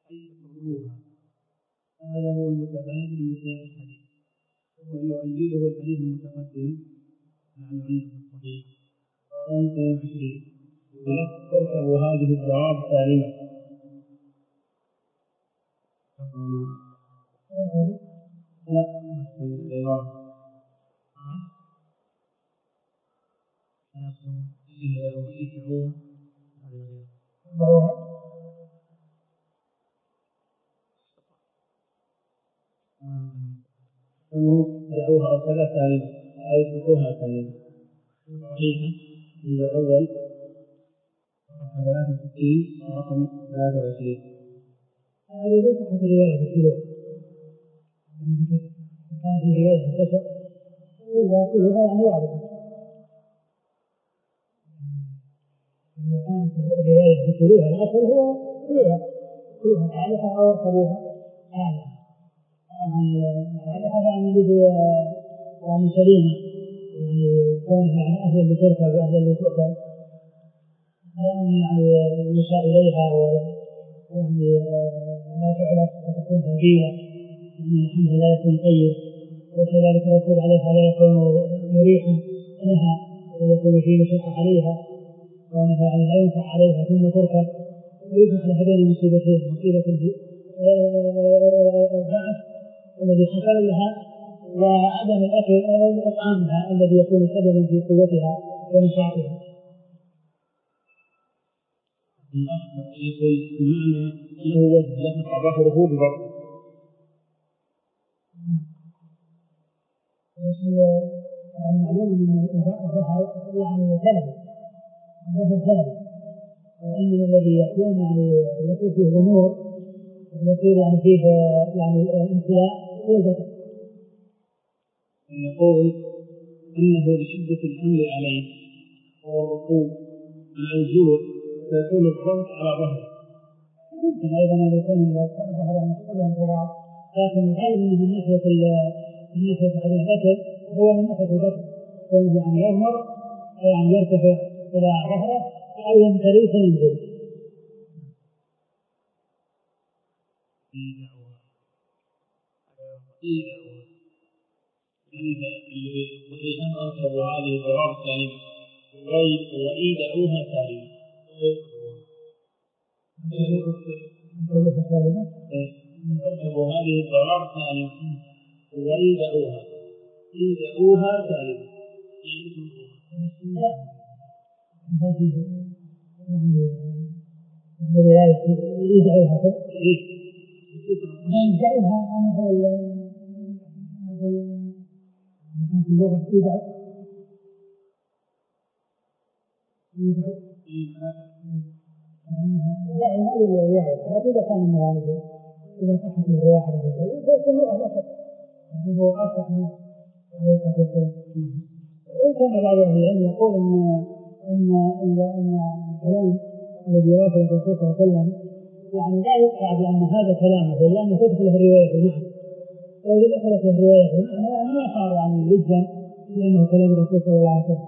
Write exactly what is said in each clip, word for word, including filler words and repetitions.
أي تتركوها. هذا هو المتبادل من سياق الحديث، ويؤيده الحديث المتقدم لعل عنده في الصحيح خمسة وعشرين بلفظ تركبوا هذه الدواب سالمة. لا العبارة دعوها أصلا سالمة أي تركوها سالمة. صحيحة الأول ثلاثة وستين رقم ثلاثة وعشرين. هذه ليست حتى رواية بالكيلو، هذه رواية بالكسر وإذا كلها يعني واضحة. إذا كانت الرواية بكلوها الأصل هو كلوها كلوها تعالها أو اركبوها تعالها. هذا يعني بدو يعني سليمة، يعني كونها يعني أهلا لتركب وأهلا لتؤكل، يعني يشاء إليها ويعني لا تعرف وتكون هدية، يعني الحمد لا يكون طيب، وكذلك الركوب عليها لا يكون مريحا لها ويكون فيه مشقة عليها، وأنها يعني لا ينفع عليها ثم تركب ويجمع لهذين مصيبتين: مصيبة الضعف الذي حصل لها وعدم الأكل الأطعام الذي يكون سببا في قوتها ونشاطها. يقول المعنى له وجه لحق ظهره ببطن. المعلوم أن الظهر يعني ثلث الظهر ثلث، وإنما الذي يكون يعني يصير فيه غمور يصير يعني فيه يعني امتلاء هو البطن. يقول إنه لشدة الحمل عليه والركوب مع الجوع فيكون الضغط على ظهره. يمكن أيضا أن يكون الظهر مسؤولا عن الضغط، لكن الغالب أنه من ناحية من ناحية هذه الأكل هو من ناحية البطن، كونه يعني يغمر يعني يرتفع إلى ظهره أو يمتلئ فينزل. اللي صحيحا أركبوا هذه الضرار سالمة وإيدعوها سالمة. أركبوا هذه الضرار سالمة وإيدعوها إيدعوها سالمة. يعني يدعوها يدعوها أنا أقول أقول في اللغة يدعو يدعو يعني هذه الرواية، لكن إذا كان المغالب إذا صحت الرواية فيكون له أصح، يعني هو أصح منه عليه الصلاة والسلام. وإن كان بعض أهل العلم يقول إن إن إن إن الكلام الذي يوافق الرسول صلى الله عليه وسلم يعني لا يقطع بأن هذا كلامه لأنه تدخل في الرواية بالمعنى، وإذا دخلت في الرواية بالمعنى يعني ما صار يعني جدا لأنه كلام الرسول صلى الله عليه وسلم.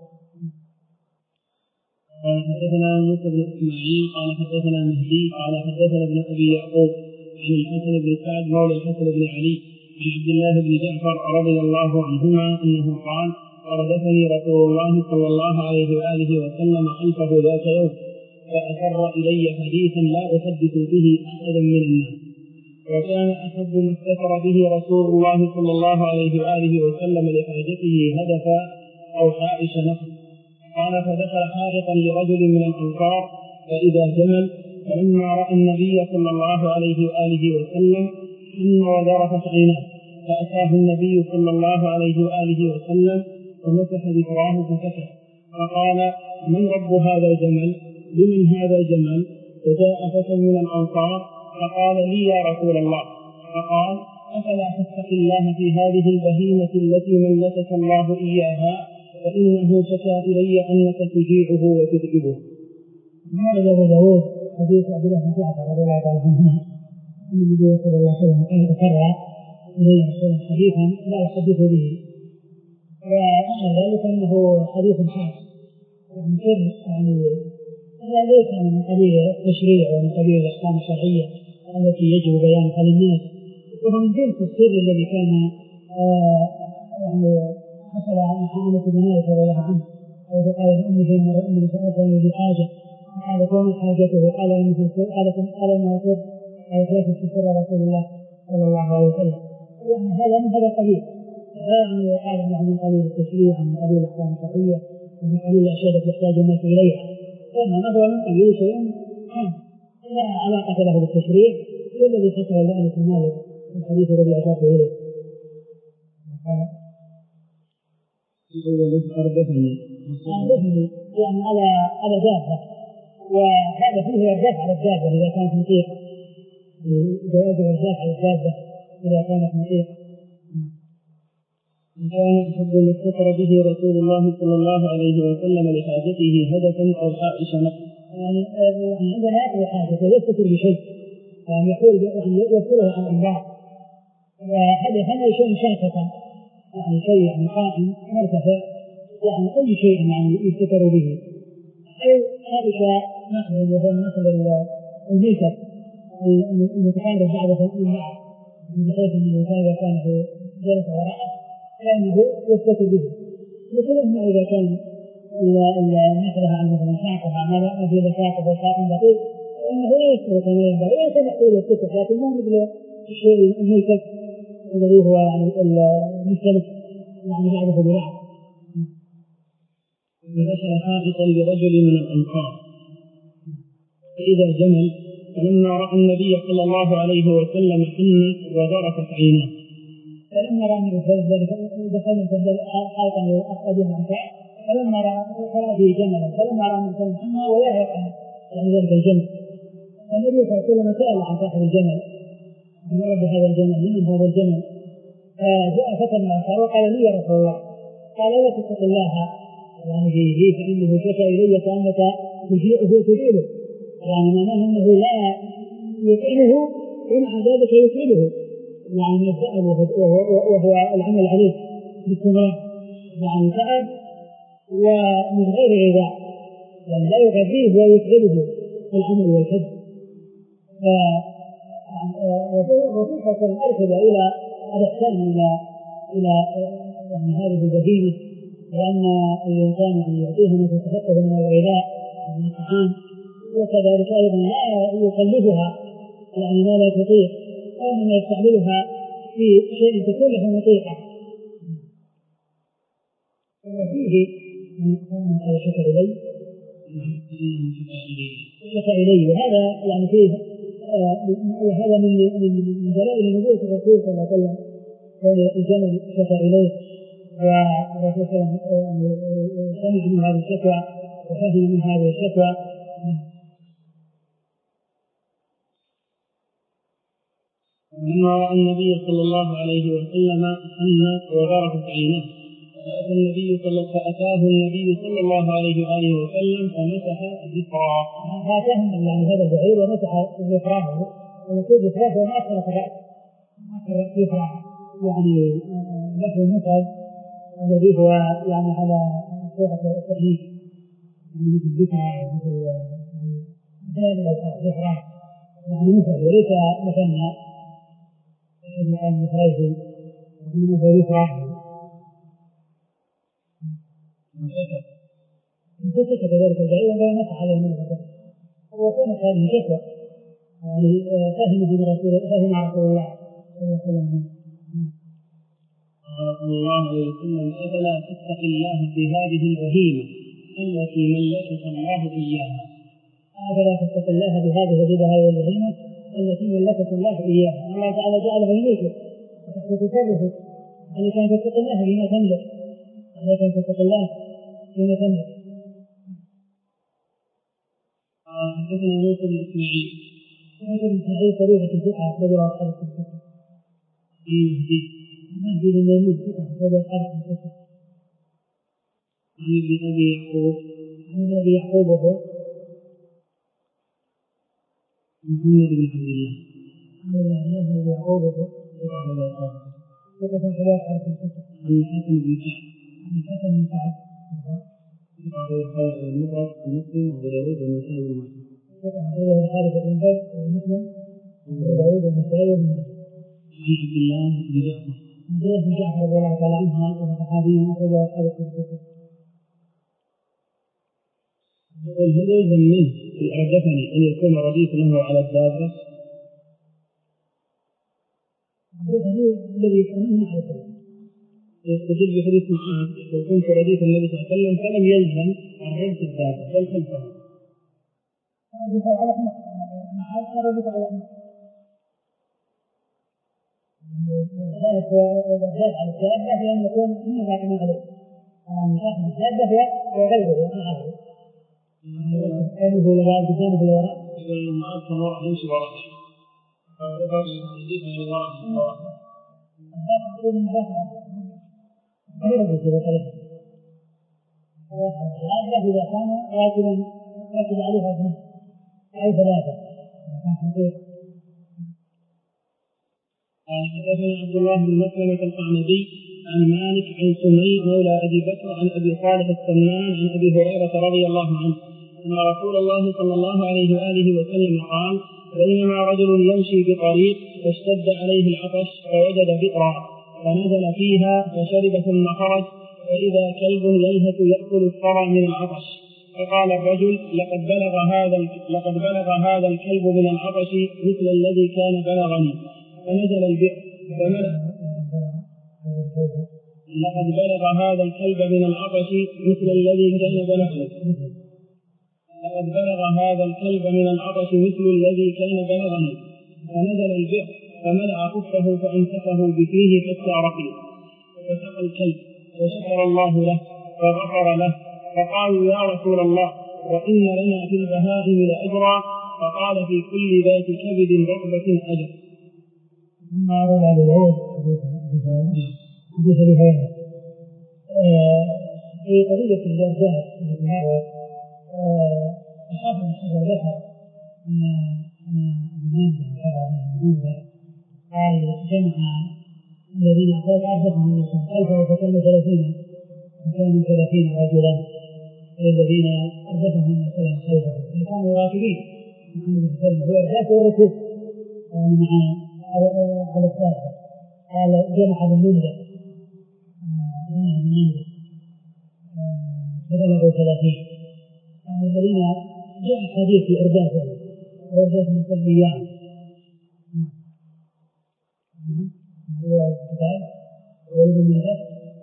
قال حدثنا موسى بن إسماعيل قال حدثنا مهدي قال حدثنا ابن أبي يعقوب عن الحسن بن سعد مولى الحسن بن علي عن عبد الله بن جعفر رضي الله عنهما أنه قال: أردفني رسول الله صلى الله عليه وآله وسلم خلفه ذات يوم فأسر إلي حديثا لا أحدث به أحدا من الناس، وكان أحب ما استتر به رسول الله صلى الله عليه وآله وسلم لحاجته هدفا أو حائش نفس. قال: فدخل حائطا لرجل من الأنصار فإذا جمل، فلما رأى النبي صلى الله عليه وآله وسلم حن وذرفت عيناه، فأتاه النبي صلى الله عليه وآله وسلم ومسح ذكراه فسكت، فقال: من رب هذا الجمل؟ لمن هذا الجمل؟ فجاء فتى من الأنصار فقال: لي يا رسول الله. فقال: أفلا تتقي الله في هذه البهيمة التي ملكك الله إياها، فإنه شكا إلي أنك تجيعه وتذئبه. هذا أبو داود حديث عبد الله بن جعفر رضي الله تعالى عنهما أن النبي صلى الله عليه وسلم قال: تسرع إليه حديثا لا يحدث به، ومعنى ذلك أنه حديث خاص يعني سر، يعني ليس من قبيل التشريع ومن قبيل الأحكام الشرعية، التي يجب بيانها للناس، وهو من جنس السر الذي كان آه يعني حصل عن حامة بن مالك رضي الله عنه، حيث قال لأمه إن سألتني بحاجة، قالت وما حاجته؟ قال إنها قالت قال إنها سر، قالت لا تستر رسول الله صلى الله عليه وسلم. يعني هذا من هذا القبيل، يعني يقال انه من قبيل التشريع، من قبيل الاحكام الشرعيه، ومن قبيل الاشياء التي يحتاج الناس اليها، فانما هو من قبيل شيء لا علاقه له بالتشريع، والذي حصل لأنس بن مالك في الحديث الذي اشرت اليه. الأول أردفني أردفني يعني على على دابة، وهذا فيه الرداف على الدابة إذا كانت مطيقة، جواز الرداف على الدابة إذا كانت مطيقة. كان يحب ما استتر به رسول الله صلى الله عليه وسلم لحاجته هدفا أو حائش نفسه. يعني عندما يقضي حاجته يستتر بشيء، يعني يقول يعني يذكره عن الأنبار، وهدفا أي شيء شاككا، يعني شيء يعني قائم مرتفع، يعني أي شيء يعني يستتر به، أو حائش نقل، وهو النقل الميسر المتقارب بعضه من بعض، بحيث أن الإنسان إذا كان في جلسة وراءه فإنه يستتر به، مثل إذا كان نقلها عن مثلا ساقها ما في ساقه وساق دقيق فإنه لا يستر كما ينبغي، لا تنقل الستر، لكن مو مثل الشيء الملتف الذي هو يعني المختلف يعني بعضه ببعض. ودخل حائطا لرجل من الأنصار فإذا جمل، فلما رأى النبي صلى الله عليه وسلم حن وذرفت عيناه. فلما رأى النبي صلى الله عليه وسلم دخل حائطا لأحد الأنصار، فلما رأى فيه جملا، فلما رأى النبي صلى الله عليه وسلم حن وذرفت عيناه، يعني ذلك الجمل. النبي صلى الله عليه وسلم سأل عن صاحب الجمل، من رب هذا الجمل؟ لمن هذا الجمل؟ فجاء فتى من الأنصار وقال لي يا رسول الله، قال لا تتق الله يعني فيه، فإنه شكى إلي كأنك تجيئه تجيبه، يعني معناه أنه لا يطعمه ومع ذلك يطعمه، يعني يسأل وهو العمل عليه باستمرار، يعني تعب ومن غير غذاء، يعني لا يغذيه ويطعمه العمل والكد. الرسول صلى الله عليه وسلم أرشد إلى الإحسان إلى إلى يعني هذه البهيمة، لأن الإنسان يعني يعطيها ما تستحقه من الغذاء ومن الطعام، وكذلك أيضا لا يكلفها يعني ما لا تطيق، وإنما يستعملها في شيء تكون له مطيقة. وفيه من قال شكى إلي شكى إلي، وهذا يعني فيه وهذا من من دلائل نبوة الرسول صلى الله عليه وسلم، الجمل شكى إليه، والرسول صلى الله عليه وسلم سمع من هذه الشكوى وفهم من هذه الشكوى. ولما رأى النبي صلى الله عليه وسلم حن وذرفت عيناه، فأتى النبي صلى فأتاه النبي صلى الله عليه وآله وسلم فمسح ذكراه. فأتاهم يعني هذا البعير ومسح ذكراه، ويقول ذكراه وما أخرت رأس، ما أخرت ذكراه، يعني له مفرد الذي هو يعني على صيغة التأنيث، يعني مثل ذكرى مثل ذكراه، يعني مفرد وليس مثنى يعني مفرده، وإنما هو ذكراه. فسكت ذلك البعير ولا مسح عليه من الغدر، وكانت هذه شكوى يعني فهمها من رسول فهم رسول الله صلى الله عليه وسلم. قال صلى الله عليه وسلم أفلا تتقي الله في هذه البهيمة التي ملكك الله إياها. أفلا تتقي الله بهذه هذه البهيمة التي ملكك الله إياها، الله تعالى جعلها يملكك وتحت تصرفك، عليك أن تتقي الله بما تملك، عليك أن تتقي الله بما تملك. حدثنا موسى بن إسماعيل موسى بن إسماعيل طريقة الفقه رجل أصحاب الفقه المهدي المهدي بن ميمون فقه رجل أصحاب الفقه عن ابن أبي يعقوب عن أبي يعقوب وهو محمد بن عبد الله عن الله بن يعقوب وهو فقه رجل أصحاب الفقه عن الحسن بن سعد عن الحسن بن سعد المفرد ومسلم وأبو داود والنسائي بن ماجه. فقه رجل الحارث بن زيد ومسلم داود النسائي وابن ماجه. عن عبد الله بن جعفر عبد الله بن جعفر رضي الله تعالى عنه وهو صحابي أخرجه أصحاب الكتب. يقول هل يلزم منه في أردفني أن يكون رديف له على الدابة؟ الرديف الذي يكون على الدابة يستدل بحديث معاذ يقول كنت رديف النبي صلى الله عليه وسلم فلم يلزم الرد الدابة بل خلفه. رديف على أحمد معاذ رديف على أحمد ذلك والذات على الدابة بأن يكون إنه باقي عليه يعني صاحب الدابة وغيره معه قوله لبعض قدامه في الوراء يقول إنه معاذ كان وراء يمشي وراء فذكر الحديث من وراء الوراء الذات يقول إنه باقي غير ذلك بطريقة الدابة إذا كان راكبا ركب عليها اثنان أو ثلاثة كان خطير. قال حدثنا عبد الله بن مسلمة القعنبي عن مالك عن سمي مولى أبي بكر عن أبي صالح السمان عن أبي هريرة رضي الله عنه أن رسول الله صلى الله عليه وآله وسلم قال بينما رجل يمشي بطريق فاشتد عليه العطش فوجد بئرا فنزل فيها فشرب ثم خرج فإذا كلب يلهث يأكل الثرى من العطش فقال الرجل لقد بلغ هذا لقد بلغ هذا الكلب من العطش مثل الذي كان بلغني فنزل البئر فملأ لقد بلغ هذا الكلب من العطش مثل الذي كان بلغني لقد بلغ هذا الكلب من العطش مثل الذي كان بلغني فنزل البئر فملأ خفه فأمسكه بفيه حتى رقي فسقى الكلب فشكر الله له فغفر له فقالوا يا رسول الله وإن لنا في البهائم لأجرا فقال في كل ذات كبد رطبة أجر. ثم أرد على العود حديث أبي هريرة في قضية الجرجات التي مرت الحافظ الحجر ذكر أن أن المنزل المنزل قال جمع الذين أعرفهم الناس ألفا فكانوا ثلاثين فكانوا ثلاثين رجلا الذين أردفهم الناس خلفه كانوا راكبين محمد صلى الله عليه وسلم والإرداف والركوب يعني مع على الثالثة قال جمع بالمنزل جمع بالمنزل فبلغوا ثلاثين الذين جاء حديث في إردافهم وإرداف من كل أيام هو الكتاب ولد من ذلك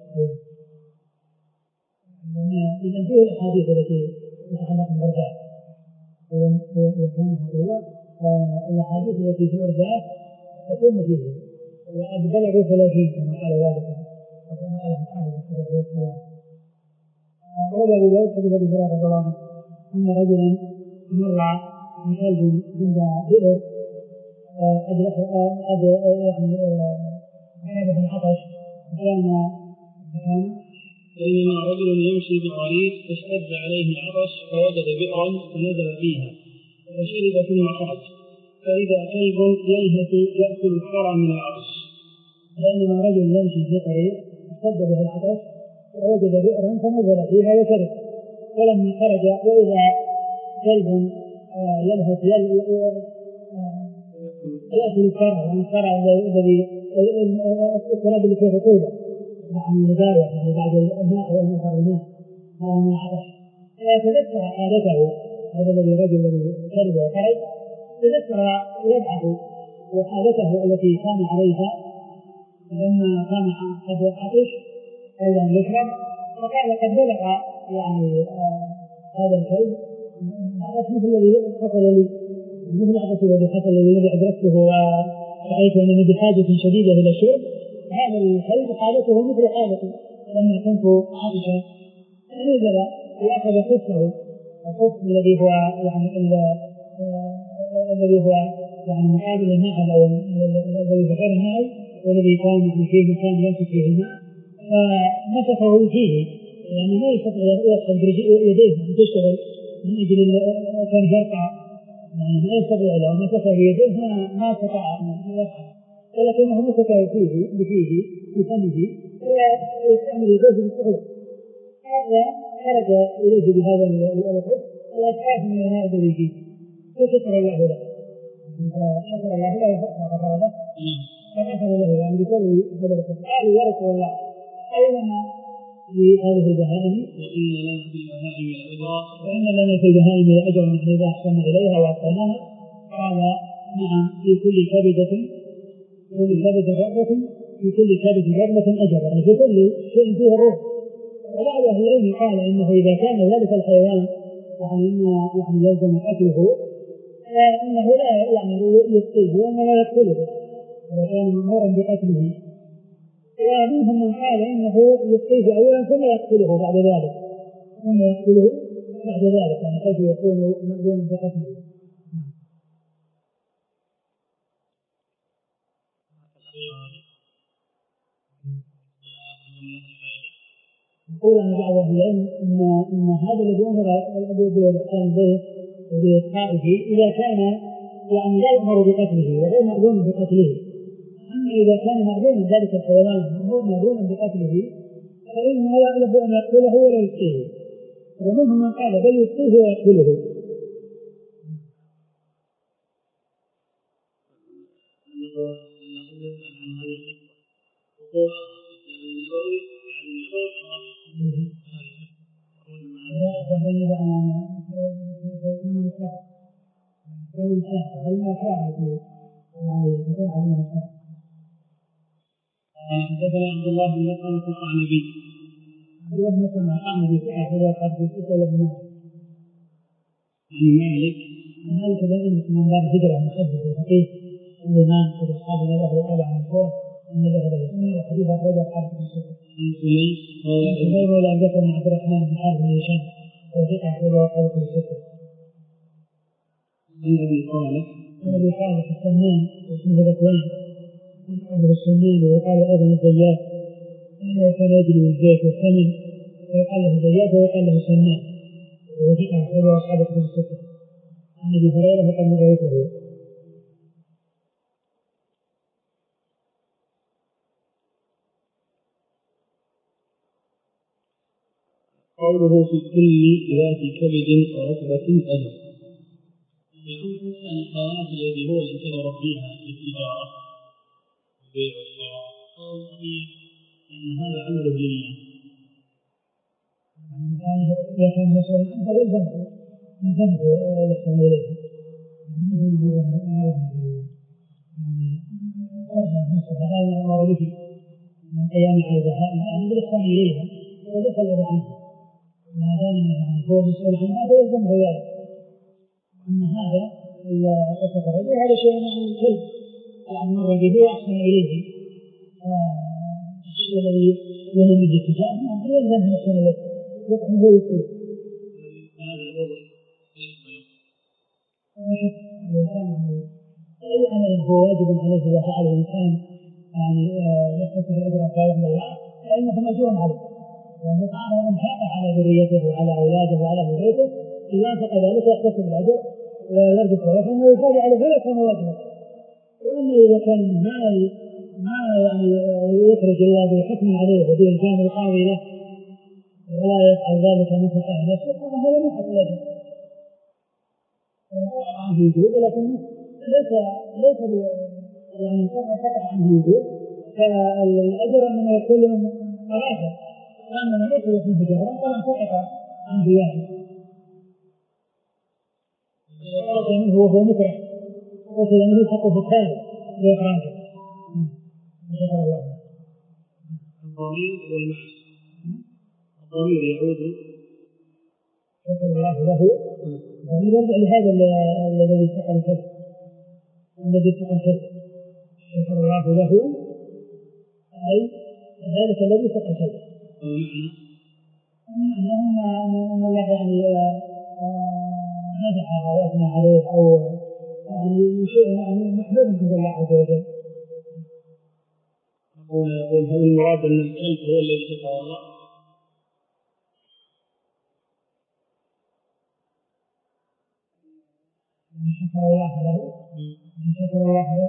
إذا فيه الأحاديث التي تتعلق بالإرداف وكان هو الأحاديث التي في الإرداف تكون فيه وقد بلغوا ثلاثين كما قال ذلك وكما قال الحافظ الحجر والسلام. قال أبو داود حديث أبي هريرة رضي الله عنه أن رجلا مر بكلب عند بئر أدرك يعني هذا العطش كان كان بينما رجل يمشي بطريق فاشتد عليه العطش فوجد بئرا فنزل فيها فشرب ثم خرج فإذا كلب يلهث يأكل الثرى من العطش. بينما رجل يمشي في طريق اشتد به العطش فوجد بئرا فنزل فيها وشرب ولما خرج وإذا كلب يلهث يأكل الثرى يعني الثرى الذي التراب اللي فيه رطوبة يعني مداوة يعني بعد الماء والمطر الماء هذا من العطش فتذكر عادته هذا الذي الرجل الذي شرب وخرج تذكر وضعه وحالته التي كان عليها لما كان قد عطش قبل أن يشرب وقال قد بلغ يعني آه هذا الكلب العطش مثل الذي حصل لي مثل العطش الذي حصل لي الذي أدركته ورأيت أنني بحاجة شديدة إلى الشرب هذا الكلب حالته مثل حالتي لما كنت عطشا فنزل وأخذ خفه الخف الذي هو يعني الذي هو يعني مقابل الماء أو الذي بغير الماء والذي كان يعني فيه مكان يمسك فيه الماء فمسكه فيه يعني ما يستطيع يدخل يديه أن تشتغل من أجل كان فرقع يعني ما يستطيع لو مسكه بيديه ما استطاع أن يفعل ولكنه مسكه فيه بفيه بفمه ويستعمل يديه بالصعود هذا خرج إليه بهذا الخف وأسعاف من الماء الذي فيه فشكر الله له شكر الله له فغفر له فغفر له يعني بسبب هذا الفعل. قالوا يا رسول الله أينما في هذه البهائم وإن لنا في البهائم لأجرا يعني إذا أحسن إليها وأتقناها. قال نعم في كل كبدة كل كبدة رغبة في كل كبدة رغبة أجر يعني في كل شيء فيه الروح. وبعض أهل العلم قال إنه إذا كان ذلك الحيوان يعني يعني يلزم قتله فإنه لا يعني يسقيه وإنما يقتله إذا كان مأمورا بقتله. ومنهم من قال إنه يسقيه أولا ثم يقتله بعد ذلك ثم يقتله بعد ذلك يعني كيف يكون مأذونا بقتله. يقول أن بعض أهل العلم إن إن هذا الذي أمر بالإحسان به وبإسقائه إذا كان يعني لا يؤمر بقتله وغير مأذون بقتله. أما إذا كان مأذونا ذلك الحيوان مأذونا بقتله فإنه لا له أن يقتله ولا يسقيه. ومنهم من قال بل يسقيه ويقتله. حدثنا عبد الله بن مسلمة القعنبي عبد الله بن مسلمة القعنبي هذا قد سئل ابن مالك مالك بن أنس من باب هجرة محدث الفقيه الإمام في أصحاب المذاهب الأربعة المشهورة من ذهب إلى السنة وحديث أخرجه حافظ بن سليم. سليم ولا أبي بكر بن عبد الرحمن بن حارث بن هشام وثقة أخرجه حافظ بن سليم. النبي صالح النبي صالح السمان واسمه ذكوان أبو السمان ويقال أيضا الزيات إنه كان يجري الزيت والثمن ويقال له زيات ويقال له سمان وثقة أخرجه حافظ بن سليم. عن أبي هريرة فقد رويته. قوله في كل ذات كبد وركبة أجر يعود الحيوانات الذي هو الإنسان يربيها للتجارة والبيع والشراء أو أن هذا عمل لله. إذا كان مسؤول عنه فيلزمه يلزمه يحسن إليه. يعني أرجع نفسه هذا الأمر به من قيام على البهائم يعني بالإحسان إليها وليس الذي عنه. ما دام يعني هو مسؤول عنها فيلزمه ذلك. أن هذا قصة الرجل هذا شيء يعني الكلب يعني مر به وأحسن إليه. الشيء الذي ينمي الاتجاه يلزم يحسن إليه وكأنه يصير. هذا الوضع الإنسان يعني أي عمل هو واجب عليه إذا فعل الإنسان يعني يحتسب الأجر عند الله فإنه مأجور عليه. يعني تعالى إنفاق على ذريته وعلى أولاده وعلى بيته إذا أنفق ذلك يحتسب الأجر ويرجو ثوابه أنه يفعل عليه فلا يكون واجبا. وأما إذا كان ما ما يعني يخرج إلا بحكم عليه وبإلزام القاضي له ولا يفعل ذلك من تلقاء نفسه فهذا ما حصل الأجر. عنه وجود ولكنه ليس ليس يعني سقط عنه وجود فالأجر أنما يكون من مراحل وأنما ليس يكون بجهرا فلم سقط عنه واحد. خرج منه وهو مكره وخرج منه حقه الثاني لإخراجه. شكر الله. الضمير والمعنى الضمير يعود شكر الله له الضمير يرجع لهذا الذي سقى الكذب الذي سقى الكذب. شكر الله له أي ذلك الذي سقى الكذب. المعنى أن الله يعني نجح وأثنى عليه أو يعني شيء يعني محمود عند الله عز وجل. يقول هل المراد أن الكلب هو الذي شكر الله؟ شكر الله له شكر الله له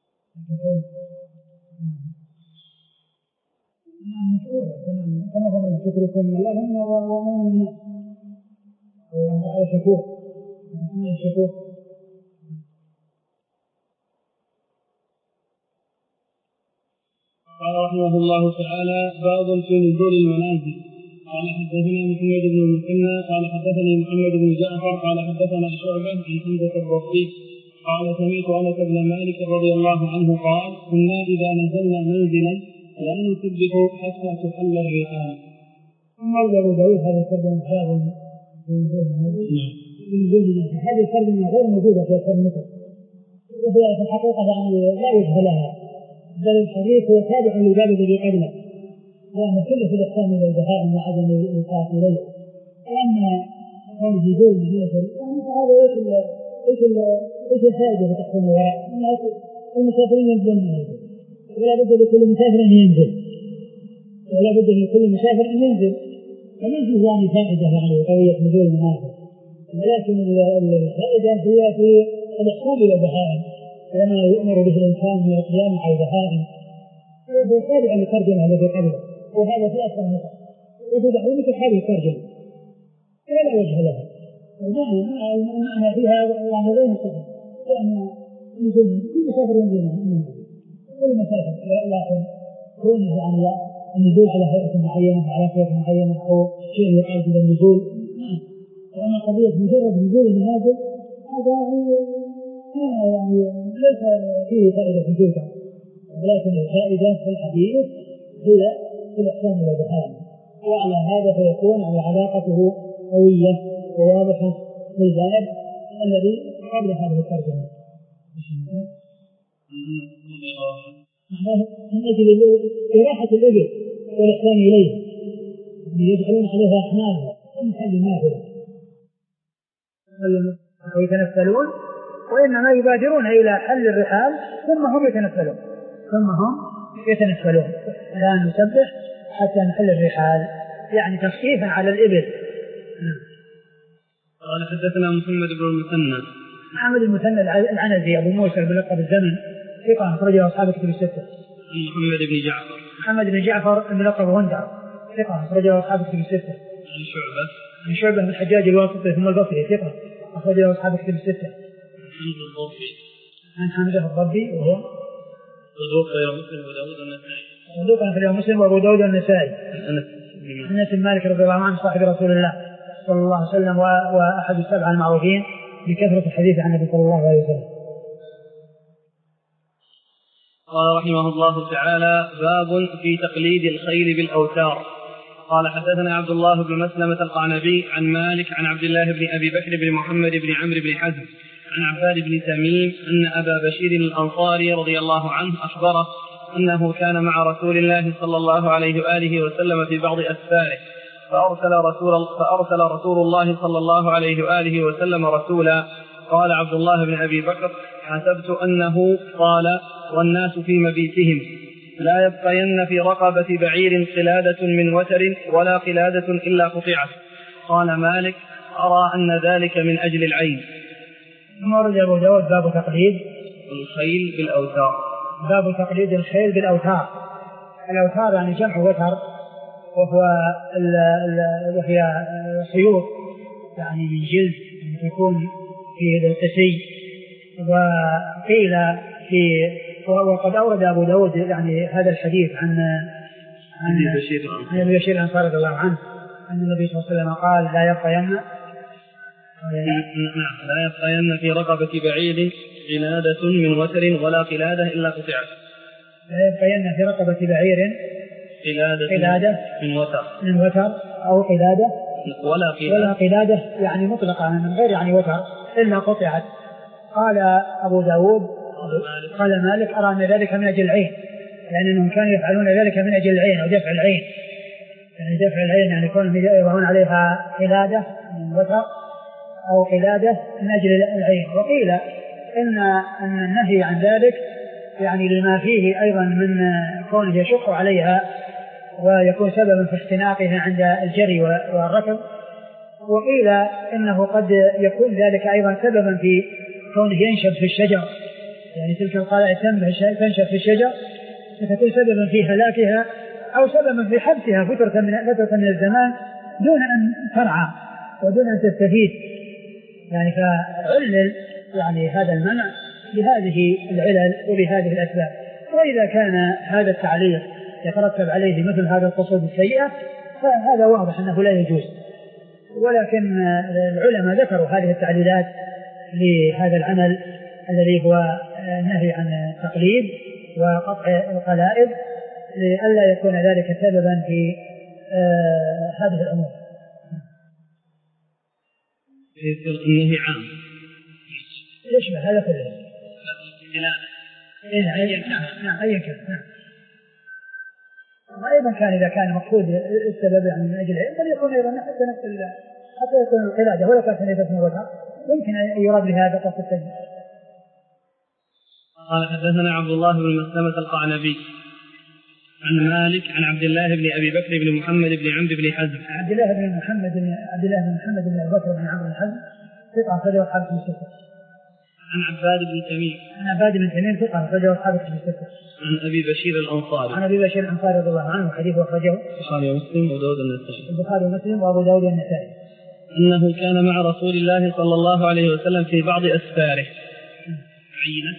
نعم مشهور كما قلنا شكركم من الله ومن الناس وهذا شكور من الشكور. قال رحمه الله تعالى: باب في نزول المنازل. قال حدثنا محمد بن المثنى قال حدثني محمد بن جعفر قال حدثنا شعبة عن حمزة الربي قال سمعت أنس بن مالك رضي الله عنه قال: كنا إذا نزلنا منزلا لا نسبح حتى تحل الرحال. ثم أبو داود هذه الترجمة باب في نزول المنازل. في نزول المنازل هذه الترجمة غير موجودة في أكثر مصر، وهي في الحقيقة يعني لا وجه لها، بل الحديث هو تابع للباب الذي قبله، لأن كله في الإحسان إلى البهائم وعدم الإلحاق إليه. وأما نزول المنازل يعني فهذا ايش ايش ايش الفائدة اللي تحصل وراء الناس المسافرين ينزلون المنازل، ولا بد لكل مسافر أن ينزل، ولا بد لكل مسافر أن ينزل، فليس يعني فائدة يعني قوية نزول المنازل، ولكن الفائدة هي في الإحسان إلى البهائم وما يؤمر به الإنسان من القيام على البهائم، وهو تابع للترجمة الذي قبله، وهذا في أكثر نقط، وفي دعوة مثل هذه الترجمة ولا وجه لها، ومعنى فيها يعني غير مستقيم، لأن كل مسافر ينزل منه، كل مسافر، لكن كونه يعني النزول على هيئة معينة وعلى هيئة معينة أو شيء يقال إلى النزول، وأما قضية مجرد نزول المنازل هذا يعني ليس فيه فائدة في تلك، ولكن الفائدة في الحديث هي في الإحسان إلى البهائم، وعلى هذا فيكون على علاقته قوية وواضحة في الباب الذي قبل هذه الترجمة. من أجل إراحة الإبل والإحسان إليه يجعلون عليها أحمالها ومحل نافلة ويتنفلون، وإنما يبادرون إلى حل الرحال ثم هم يتنفلون ثم هم يتنفلون لا نسبح حتى نحل الرحال، يعني تخفيفا على الإبل. قال حدثنا محمد بن المثنى محمد المثنى العنزي أبو موسى بلقب الزمن ثقة أخرجه أصحاب الكتب الستة. محمد بن جعفر محمد بن جعفر بلقب غندر ثقة أخرجه أصحاب الكتب الستة. عن شعبة عن شعبة بن الحجاج الواسطي ثم البصري ثقة أخرجه أصحاب الكتب الستة. حمزة الضبي عن حمزة الضبي وهو صدوق غير مسلم وداود النسائي صدوق غير مسلم وأبو داود النسائي. أنس بن مالك رضي الله عنه صاحب رسول الله صلى الله عليه وسلم وأحد السبعة المعروفين بكثرة الحديث عن النبي صلى الله عليه وسلم. قال رحمه الله تعالى: باب في تقليد الخيل بالأوتار. قال حدثنا عبد الله بن مسلمة القعنبي عن مالك عن عبد الله بن أبي بكر بن محمد بن عمرو بن حزم عن عباد بن تميم أن أبا بشير الأنصاري رضي الله عنه أخبره أنه كان مع رسول الله صلى الله عليه وآله وسلم في بعض أسفاره، فأرسل رسول, فأرسل رسول الله صلى الله عليه وآله وسلم رسولا. قال عبد الله بن أبي بكر: حسبت أنه قال: والناس في مبيتهم لا يبقين في رقبة بعير قلادة من وتر ولا قلادة إلا قطعت. قال مالك: أرى أن ذلك من أجل العين. ثم ورد أبو داود باب تقليد الخيل بالأوتار. باب تقليد الخيل بالأوتار. الأوتار يعني جمع وتر، وهو ال ال وهي خيوط يعني من جلد تكون في التسي. وقيل في وقد أورد أبو داود يعني هذا الحديث عن عن أبي بشير الأنصاري رضي الله عنه أن النبي صلى الله عليه وسلم قال: لا يبقين لا يبقين في رقبة بعير قلادة من وتر ولا قلادة إلا قطعت. لا يبقين في رقبة بعير قلادة, قلادة من وتر من وتر أو قلادة ولا قلادة, ولا قلادة يعني مطلقة من غير يعني وتر إلا قطعت. قال أبو داود قال مالك: أرى أن ذلك من أجل العين، لأنهم كانوا يفعلون ذلك من أجل العين أو دفع العين، يعني دفع العين يعني يكون يضعون عليها قلادة من وتر أو قلادة من أجل العين. وقيل إن أن النهي عن ذلك يعني لما فيه أيضا من كونه يشق عليها ويكون سببا في اختناقها عند الجري والركض. وقيل إنه قد يكون ذلك أيضا سببا في كونه ينشب في الشجر، يعني تلك القلائد تنشب في الشجر فتكون سببا في هلاكها أو سببا في حبسها فترة من فترة من الزمان دون أن ترعى ودون أن تستفيد، يعني فعلل يعني هذا المنع بهذه العلل وبهذه الأسباب. وإذا كان هذا التعليق يترتب عليه مثل هذا القصود السيئة فهذا واضح أنه لا يجوز، ولكن العلماء ذكروا هذه التعليلات لهذا العمل الذي هو النهي عن التقليد وقطع القلائد لئلا يكون ذلك سببا في آه هذه الأمور. النهي عام يشبه هذا كله. نعم أيا كان. نعم. وأيضا كان إذا كان مقصود السبب يعني من أجل العلم فليكون أيضا حتى نفس حتى يكون القلادة ولا كان يتسمى وجهه يمكن أن يراد بهذا قصد التجميل. قال حدثنا عبد الله بن مسلمة القعنبي عن مالك عن عبد الله بن أبي بكر بن محمد بن عمرو بن حزم. عبد الله بن محمد بن عبد الله بن محمد بن أبي بكر بن عمرو بن حزم ثقة أخرجه أصحاب الكتب الستة. عن عباد بن تميم. عن عباد بن تميم ثقة أخرجه أصحاب الكتب الستة. عن أبي بشير الأنصاري. عن أبي بشير الأنصاري رضي الله عنه حديثه أخرجه البخاري ومسلم وأبو داود النسائي. البخاري ومسلم وأبو داود النسائي. أنه كان مع رسول الله صلى الله عليه وسلم في بعض أسفاره عينة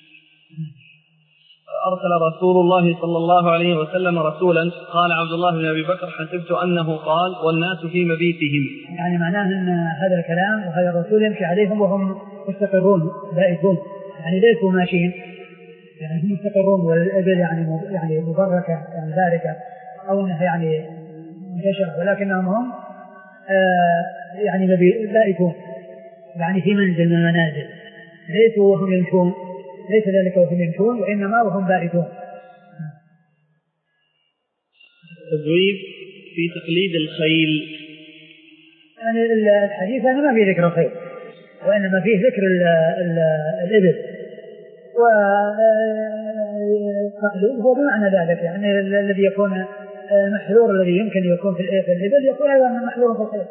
أرسل رسول الله صلى الله عليه وسلم رسولا قال عبد الله بن أبي بكر حسبت أنه قال والناس في مبيتهم، يعني معناه أن هذا الكلام وهذا الرسول يمشي عليهم وهم مستقرون بائتون، يعني ليسوا ماشيين، يعني هم مستقرون والإبل يعني يعني مبركة يعني باركة أو أنها يعني منتشرة، ولكنهم هم آه يعني بائتون يعني في منزل من المنازل، ليسوا وهم يمشون، ليس ذلك وهم يمشون وإنما وهم بائتون. تبويب في تقليد الخيل، يعني الحديث أنا ما فيه ذكر الخيل وإنما فيه ذكر ال ال الإبل، والتقليد هو بمعنى ذلك يعني الذي يكون محذور الذي يمكن يكون في الإبل يكون أيضا محذور في الخيل.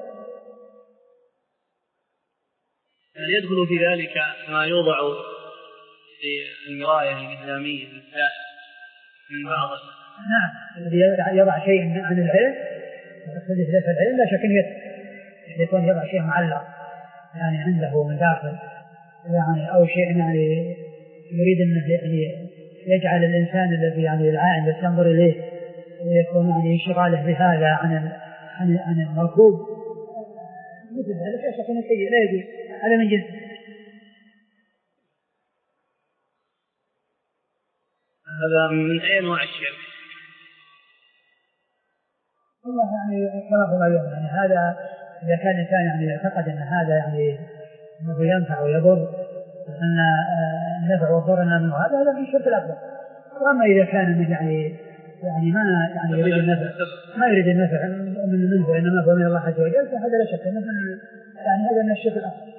هل يدخل في ذلك ما يوضع في المراية الإسلامية للسائل من بعض؟ نعم، الذي يضع شيء عن العلم يقصد ذات العلم لا شك أن يكون يضع شيء معلق يعني عنده من داخل يعني أو شيء يعني يريد أنه يعني يجعل الإنسان الذي يعني العائن الذي ينظر إليه ويكون يعني انشغاله بهذا عن عن عن المركوب مثل هذا لا شك أن شيء لا يجوز هذا من جنس. هذا من أي أنواع الشرك؟ والله يعني كما هو اليوم يعني هذا إذا كان الإنسان يعني يعتقد أن هذا يعني أنه ينفع ويضر أن النفع وضرنا منه هذا هذا من الشرك الأكبر. وأما إذا كان من يعني يعني ما يعني يريد النفع ما يريد النفع من منه وإنما هو من الله عز وجل فهذا لا شك أنه يعني هذا من الشرك الأكبر.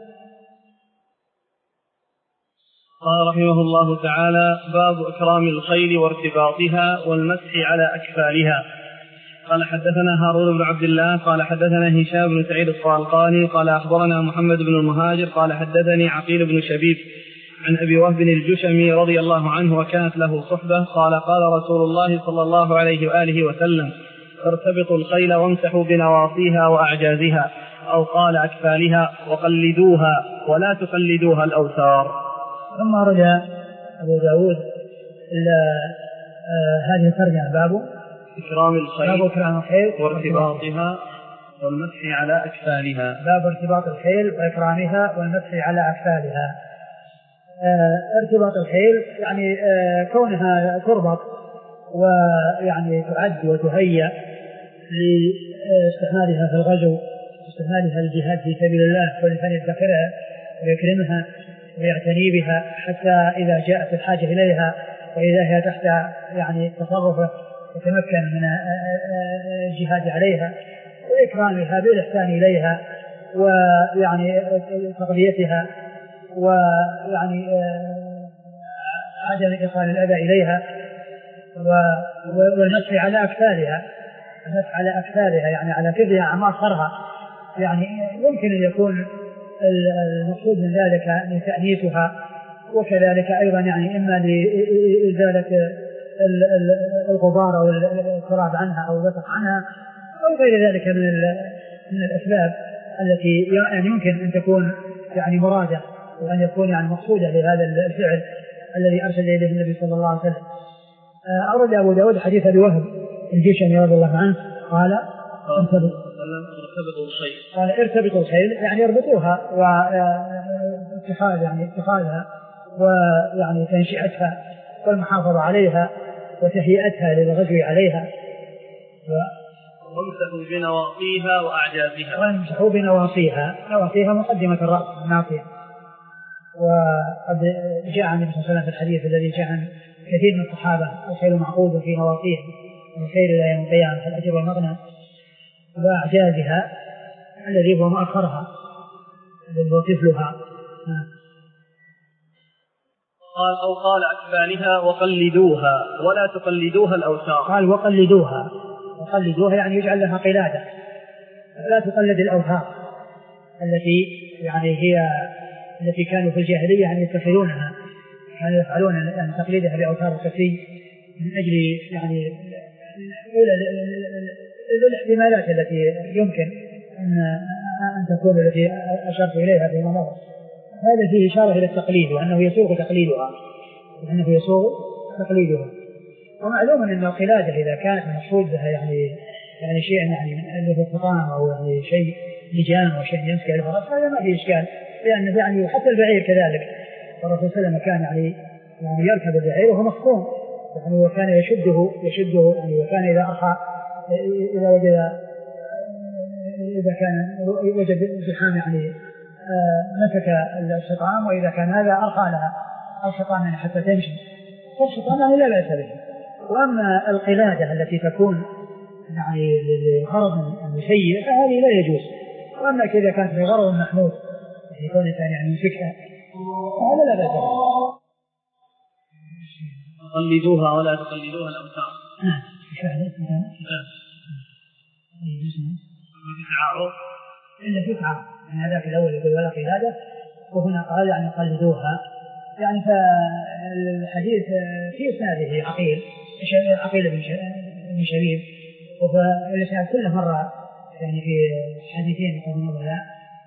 قال رحمه الله تعالى باب إكرام الخيل وارتباطها والمسح على أكفالها. قال حدثنا هارون بن عبد الله قال حدثنا هشام بن سعيد الصالقاني قال أخبرنا محمد بن المهاجر قال حدثني عقيل بن شبيب عن أبي وهب الجشمي رضي الله عنه وكانت له صحبة قال قال رسول الله صلى الله عليه وآله وسلم ارتبطوا الخيل وامسحوا بنواصيها وأعجازها أو قال أكفالها وقلدوها ولا تقلدوها الأوتار. ثم رجع أبو داود إلى آه هذه الترجمة باب إكرام الخيل, باب إكرام الخيل وارتباطها والمسح على أكفالها. باب ارتباط الخيل وإكرامها والمسح على أكفالها. آه ارتباط الخيل يعني آه كونها تربط ويعني تعد وتهيأ لاستعمالها في الغزو واستعمالها للجهاد في سبيل الله والإنسان يذكرها ويكرمها ويعتني بها حتى إذا جاءت الحاجة إليها وإذا هي تحت يعني تصرفه يتمكن من الجهاد عليها وإكرامها بالإحسان إليها ويعني تقضيتها ويعني عدم إيصال الأذى إليها والمسح على أكفالها المسح على أكفالها يعني على كذا أعمال صرها يعني يمكن أن يكون المقصود من ذلك من تأنيسها وكذلك أيضا يعني إما لإزالة الغبار أو اضطراب عنها أو وثق عنها أو غير ذلك من من الأسباب التي يعني يمكن أن تكون يعني مرادة وأن يكون يعني مقصودة لهذا الفعل الذي أرشد إليه النبي صلى الله عليه وسلم. أورد أبو داود حديث أبي وهب الجشمي رضي الله عنه قال ارتبطوا الخيل قال ارتبطوا الخيل يعني يربطوها واتخاذ يعني اتخاذها ويعني تنشئتها والمحافظة عليها وتهيئتها للغزو عليها وامسحوا بنواصيها وأعجازها وامسحوا بنواصيها. نواصيها مقدمة الرأس الناصية. وقد جاء عن النبي صلى الله عليه وسلم في الحديث الذي جاء عن كثير من الصحابة الخيل معقود في نواصيها والخيل إلى يوم القيامة في الأجر والمغنى وأعجازها الذي هو مؤخرها الذي هو طفلها. قال أو قال أكفانها وقلدوها ولا تقلدوها الأوثار. قال وقلدوها وقلدوها يعني يجعل لها قلادة لا تقلد الأوثار التي يعني هي التي كانوا في الجاهلية يعني يتخذونها كانوا يفعلون يعني تقليدها بأوثار الكفي من أجل يعني الاحتمالات التي يمكن أن أن تكون التي أشرت إليها في مضى. هذا فيه إشارة إلى التقليد وأنه يسوق تقليدها وأنه يسوق تقليدها. ومعلوم أن القلادة إذا كانت مقصود بها يعني يعني شيء يعني اللي هو خطام أو يعني شيء لجام أو شيء يمسك الفرس هذا ما فيه إشكال لأن يعني حتى البعير كذلك الرسول صلى الله عليه وسلم كان يعني يعني يركب البعير وهو مخصوم يعني وكان يشده يشده يعني وكان إذا أرخى إذا وجد إذا كان وجد زحام يعني مسك الشيطان وإذا كان هذا أرخى لها الشيطان يعني حتى تمشي فالشيطان يعني لا بأس به. وأما القلادة التي تكون يعني لغرض مسيء فهذه لا يجوز. وأما إذا كانت لغرض محمود يعني يكون الإنسان يعني يمسكها فهذا لا بأس به. قلدوها ولا تقلدوها الأوثار. تعارض إلا في تعارض يعني هذا في الأول يقول ولا قلادة وهنا قال يعني قلدوها يعني فالحديث في إسناده عقيل عقيل بن شبيب والإسناد كله مرة يعني في حديثين قد مضى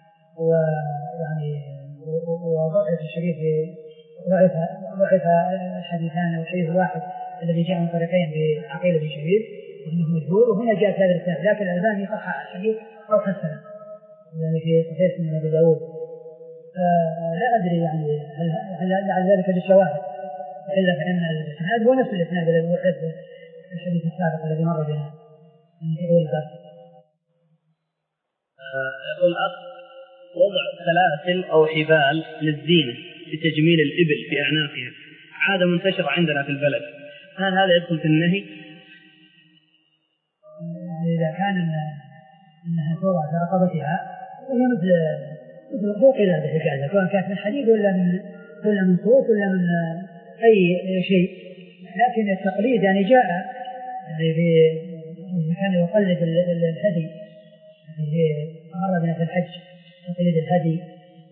ويعني وضعف الشريف ضعف ضعف الحديثان أو الحديث الواحد الذي جاء من طريقين بعقيل بن شبيب وانه مجهول وهنا جاء هذا الإسناد لكن الألباني صحح الحديث أو حسنه يعني في صحيح سنن أبي داود. لا أدري يعني هل هل على ذلك بالشواهد إلا فإن الإسناد هو نفس الإسناد الذي وحد في الحديث السابق الذي مر بنا من أول باب. يقول الأخ وضع سلاسل أو حبال للزينة لتجميل الإبل في أعناقها عادة منتشرة عندنا في البلد هل هذا يدخل في النهي؟ إذا كان أنها توضع في رقبتها هي مثل مثل فوق إلى ذلك سواء كانت من حديد ولا من ولا من صوف ولا من أي شيء. لكن التقليد يعني جاء يعني في كان يقلد الهدي في مرة من الحج تقليد الهدي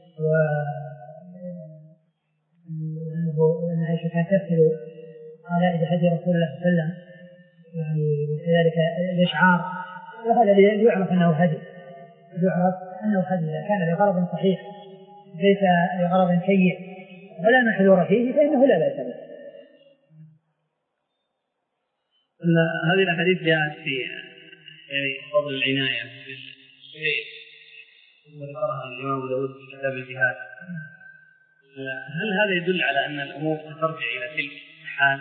وأنها كانت تفعل قلائد هدي رسول الله صلى الله عليه وسلم يعني وكذلك الإشعار وهذا يعرف أنه هدي يعرف أنه هدي كان لغرض صحيح ليس لغرض سيء ولا محذور فيه فإنه لا بأس به. هذه الأحاديث جاءت في يعني فضل العناية بالشيء وذكرها الإمام أبو داود في كتاب الجهاد. هل هذا يدل على أن الأمور ترجع إلى تلك الحال؟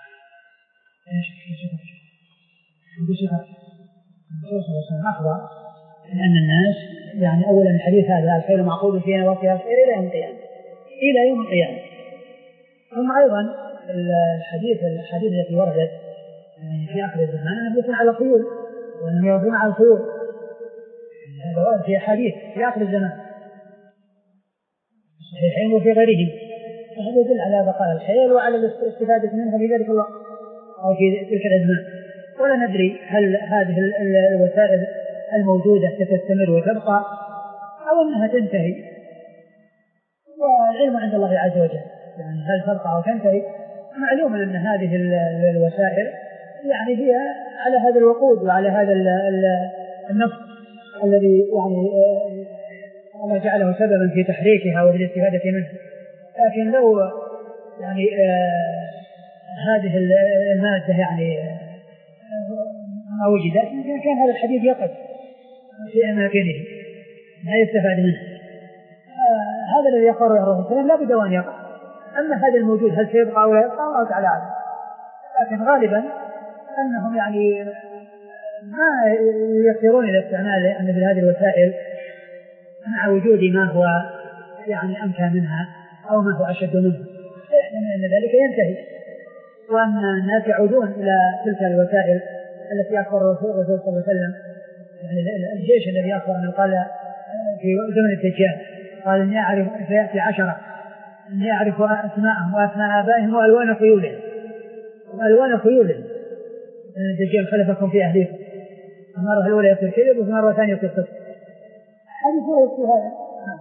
أخبر أن الناس يعني أولا الحديث هذا الخير معقود فيها وفيها الخير إلى يوم القيامة إلى يوم القيامة. ثم أيضا الحديث الحديث التي وردت في آخر الزمان أنه يكون على خيول وأنهم يوضون على الخيول هذا ورد في أحاديث في آخر الزمان الصحيحين وفي غيرهم فهذا يدل على بقاء الخيل وعلى الاستفادة منها في ذلك الوقت أو في تلك الأزمان. ولا ندري هل هذه الوسائل الموجودة ستستمر وتبقى أو أنها تنتهي والعلم عند الله عز وجل يعني هل تبقى أو تنتهي. معلوم أن هذه الوسائل يعني هي على هذا الوقود وعلى هذا النص الذي يعني الله جعله سببا في تحريكها وفي الاستفادة منه. لكن لو يعني آه هذه المادة يعني ما وجدت كان هذا الحديث يقف في أماكنه لا يستفاد منه. آه هذا الذي يقرر الرسول صلى الله عليه وسلم لا بد أن يقع. أما هذا الموجود هل سيبقى أو لا يبقى الله تعالى أعلم. لكن غالبا أنهم يعني ما يصيرون إلى استعمال أن مثل هذه الوسائل مع وجود ما هو يعني أمكن منها أو ما هو أشد منه، لأن ذلك ينتهي، وأن الناس يعودون إلى تلك الوسائل التي أخبر الرسول صلى الله عليه وسلم. يعني الجيش الذي أخبر أنه قال في زمن الدجال قال إني أعرف سيأتي عشرة إني أعرف أسماءهم وأسماء آبائهم وألوان خيولهم وألوان خيولهم. الدجال خلفكم في أهليكم، المرة الأولى يصير كذب وفي المرة الثانية يصير صدق. هذه هو في هذا.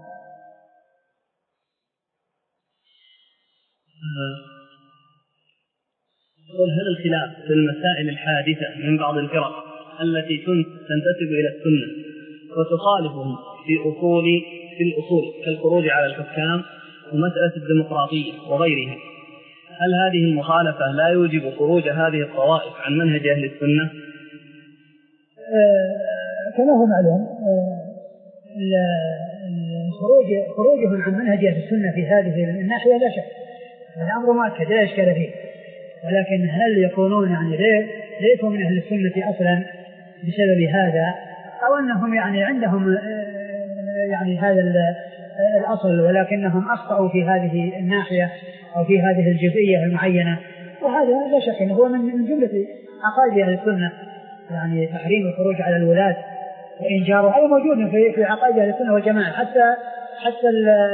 يقول هل الخلاف في المسائل الحادثة من بعض الفرق التي تنتسب إلى السنة وتصالحهم في أصول في الأصول كالخروج على الحكام ومسألة الديمقراطية وغيرها، هل هذه المخالفة لا يوجب خروج هذه الطوائف عن منهج أهل السنة؟ آه كما هو معلوم آه خروج خروجهم عن منهج أهل السنة في هذه الناحية لا شك، الأمر مؤكد لا إشكال فيه. ولكن هل يكونون يعني ليسوا من أهل السنة أصلا بسبب هذا، أو أنهم يعني عندهم يعني هذا الأصل ولكنهم أخطأوا في هذه الناحية أو في هذه الجزئية المعينة؟ وهذا لا شك أنه هو من جملة عقائد أهل السنة، يعني تحريم الخروج على الولاة وإنجاره، هذا موجود في في عقائد أهل السنة والجماعة. حتى حتى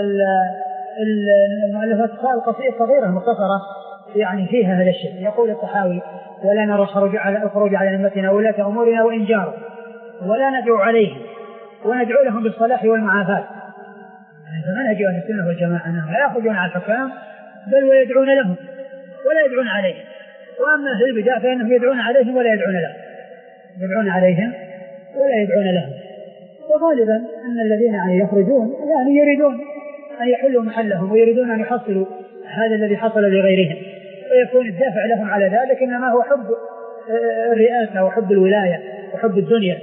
المؤلفات الصغيرة المختصرة يعني فيها هذا الشيء. يقول الطحاوي: ولا نرى الخروج على الخروج على أئمتنا ولاة أمورنا وإنجاره، ولا ندعو عليهم وندعو لهم بالصلاح والمعافاة. يعني فمنهج أهل السنة والجماعة أنهم لا يخرجون على الحكام بل ويدعون لهم ولا يدعون عليهم. وأما في البدع فإنهم يدعون عليهم ولا يدعون لهم، يدعون عليهم ولا يدعون لهم. وغالبا أن الذين يعني يخرجون يعني يريدون أن يحلوا محلهم ويريدون أن يحصلوا هذا الذي حصل لغيرهم، ويكون الدافع لهم على ذلك إنما هو حب الرئاسة وحب الولاية وحب الدنيا.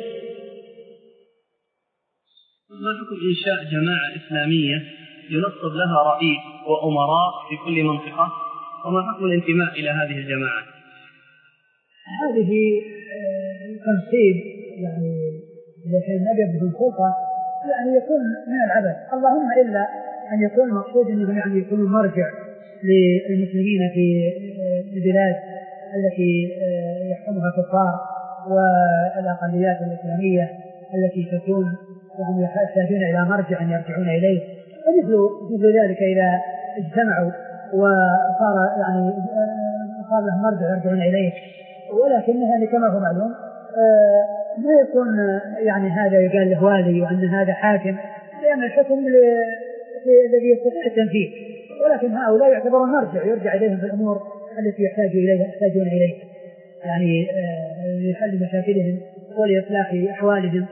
ما حكم إنشاء جماعة إسلامية ينصب لها رئيس وأمراء في كل منطقة، وما حكم الانتماء إلى هذه الجماعة؟ هذه تنصيب يعني إذا كان نبي بدون سلطة يعني يكون من العبث، اللهم إلا أن يكون المقصود أنهم يعني يكونوا مرجع للمسلمين في البلاد التي يحكمها كفار والأقليات الإسلامية التي تكون يعني يحتاجون إلى مرجع يرجعون إليه، ومثل مثل ذلك إذا اجتمعوا وصار يعني صار لهم مرجع يرجعون إليه. ولكن يعني كما هو معلوم ما يكون يعني هذا يقال له والي وأن هذا حاكم، لأن الحكم الذي يستطيع التنفيذ، ولكن هؤلاء يعتبرون مرجع يرجع إليهم في الأمور التي يحتاج إليها يحتاجون إليها، يعني لحل مشاكلهم ولإصلاح أحوالهم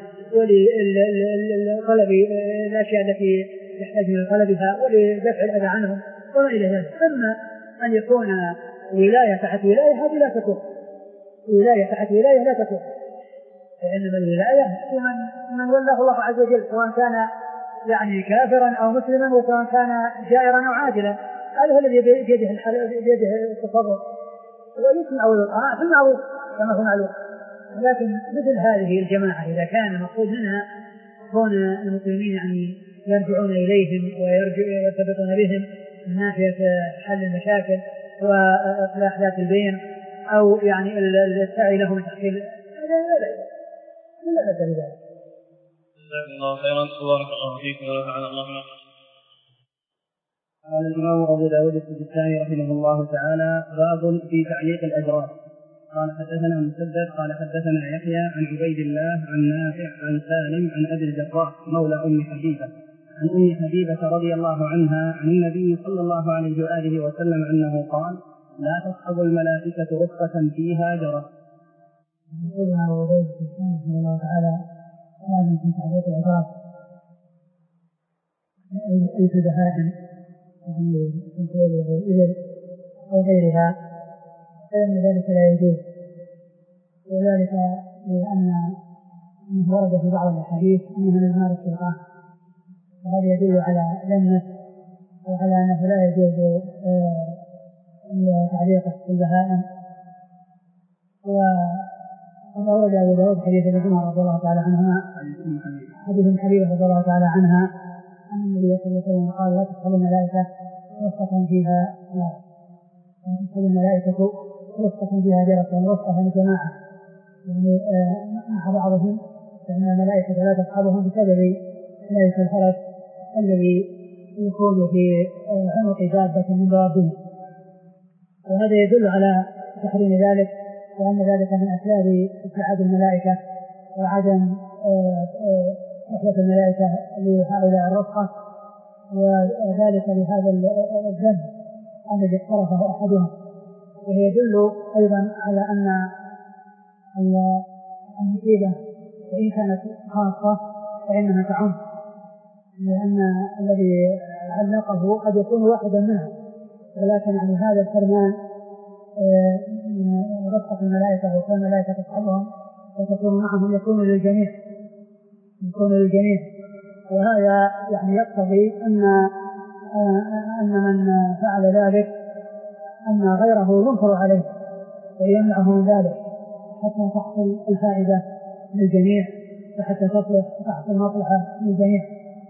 ولطلب الأشياء التي يحتاجون لطلبها ولدفع الأذى عنهم وما إلى ذلك. أما أن يكون ولاية تحت ولاية هذه لا تكون ولاية تحت ولاية لا تكون، فإنما الولاية من من ولاه الله عز وجل، سواء كان يعني كافرا أو مسلما وسواء كان جائرا أو عادلا، هذا هو الذي بيده بيده التصرف ويسمع ويطاع في المعروف كما هو معلوم. لكن مثل هذه الجماعة إذا كان المقصود منها كون المسلمين يعني يرجعون إليهم ويرتبطون بهم من ناحية حل المشاكل وإصلاح ذات البين أو يعني السعي لهم تحصيل لا لا بأس بذلك. جزاكم الله خيرا وبارك الله فيكم ونفعنا الله بما قال الإمام أبو داود السجستاني رحمه الله تعالى: باب في تعليق الأجراد. قال حدثنا مسدد قال حدثنا يحيى عن عبيد الله عن نافع عن سالم عن أبي الجراح مولى أم حبيبة عن أم حبيبة رضي الله عنها عن النبي صلى الله عليه وآله وسلم أنه قال: لا تصحب الملائكة رفقة فيها جرس يقولها أبو داود رحمه الله تعالى هذا في تعليق العباد أي في بهائم يعني في الخيل أو الإبل أو غيرها، فإن ذلك لا يجوز، وذلك لأن ورد في بعض الأحاديث أنها من نار الشيطان، وهذا يدل على لمنه وعلى أنه لا يجوز تعليقه في البهائم. وقد ورد أبو داود حديث ابن عمر رضي الله تعالى عنهما حديث ابن حبيبة رضي الله تعالى عنها أن النبي صلى الله عليه وسلم قال لا تدخل الملائكة رفقة فيها نار، لا تدخل الملائكة رفقة فيها جرس، يعني رفقة جماعة يعني مع بعضهم، فإن الملائكة لا تصحبهم بسبب ذلك الفرس الذي يكون في عنق دابة من دوابهم. وهذا يدل على تحريم ذلك، وأن ذلك من أسباب ابتعاد الملائكة وعدم صحبة الملائكة لهؤلاء الرفقة، وذلك لهذا الذنب الذي اقترفه أحدهم. ويدل أيضا على أن المصيبة وإن كانت خاصة فإنها تعم، لأن الذي علقه قد يكون واحدا منها، ولكن يعني هذا الحرمان رفقة الملائكة وكون الملائكة تصحبهم وتكون معهم يكون للجميع يكون للجميع وهذا يعني يقتضي أن أن من فعل ذلك أن غيره ينكر عليه ويمنعه من ذلك حتى تحصل الفائدة للجميع وحتى تصلح تحصل مصلحة للجميع.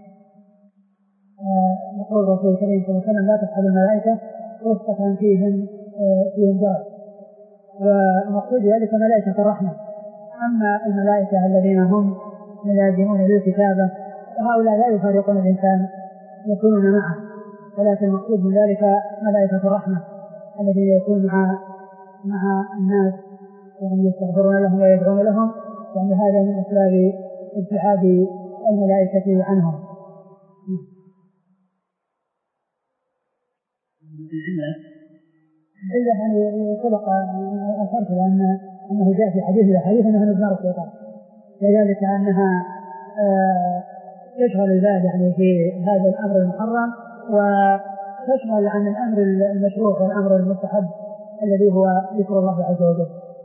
يقول الرسول الكريم صلى الله عليه وسلم لا تصحب الملائكة رفقة فيهم فيهم جرس، ومقصود ذلك ملائكة الرحمة. أما الملائكة الذين هم ملازمون للكتابة فهؤلاء لا يفارقون الإنسان، يكونون معه، ولكن المقصود من ذلك ملائكة الرحمة الذين يكون مع مع الناس يعني يستغفرون لهم ويدعون لهم، يعني هذا من أسباب ابتعاد الملائكة عنهم. إلا يعني سبق أشرت لأن أنه جاء في حديث الحديث أنها من نار الشيطان، وذلك أنها تشغل البال يعني في هذا الأمر المحرم وتشغل عن الأمر المشروع والأمر المستحب الذي هو ذكر الله عز وجل.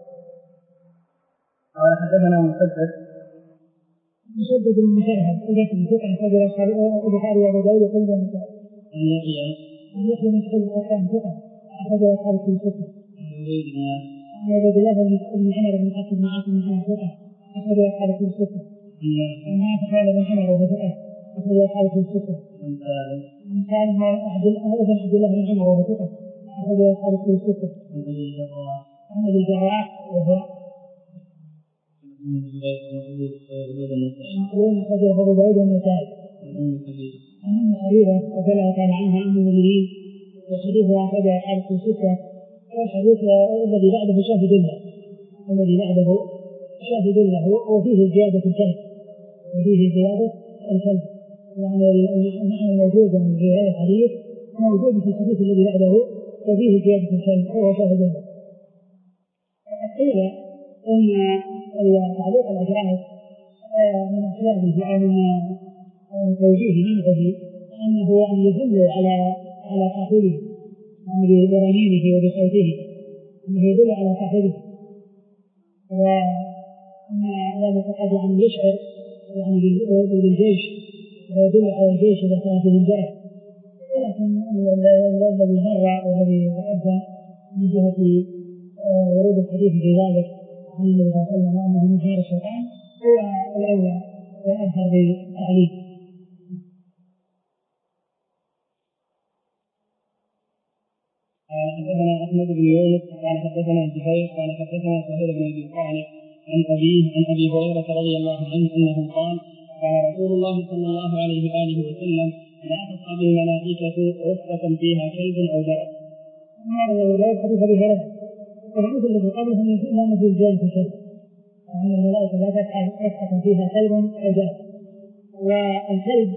قال حدثنا مسدد مسدد بن مسرهد إذا كنت عن خبر البخاري وأبو داود وكل من مسرهد أن يحيى أن يحيى من سعيد القرآن ثقة أخرج أصحاب في ستة عن عبد الله بن عمر بن حفص بن عاصم بن عمر ثقة أخرج أصحاب في ستة عن نافع قال بن عمر وهو ثقة أخرج أصحاب في ستة عن سالم ابن عبد الله بن عمر وهو ثقة أخرج أصحاب في ستة عن أبي الجراح وهو مقبول أخرجه أبو داود والنسائي عن أم حبيبة رضي الله تعالى عنها أم المؤمنين، وحديثها أخرج أصحاب في ستة، والحديث الذي بعده شاهد له الذي بعده شاهد له وفيه زيادة الكلب وفيه زيادة الكلب يعني المعنى الموجود في هذا الحديث موجود في الحديث الذي بعده وفيه زيادة الكلب وهو شاهد له. قيل أن تعليق الأجراس من أسبابه أو من توجيه منعه أنه يعني يدل على على صاحبه يعني برنينه وبصوته، أنه يدل على صاحبه، وأن ذلك قد يعني يشعر يعني بالجيش ويدل على الجيش إذا كان فيه الجرح، ولكن الذي مر والذي تقدم من جهة ورود الحديث في ذلك عن النبي صلى الله عليه وسلم أنه من نار الشيطان هو الأولى والأظهر بالتعليم. قال حدثنا احمد بن يونس قال حدثنا زهير قال حدثنا سهيل بن ابي طالب عن ابيه عن ابي هريره رضي الله عنه انه قال قال رسول الله صلى الله عليه واله وسلم لا تصحب الملائكه رفقه فيها كلب او جرس. هذا لا يحدث به هريره الحديث الذي قبله من لا نجوز ذلك شيء، وان الملائكه لا تصحب رفقه فيها كلب او جرس، والكلب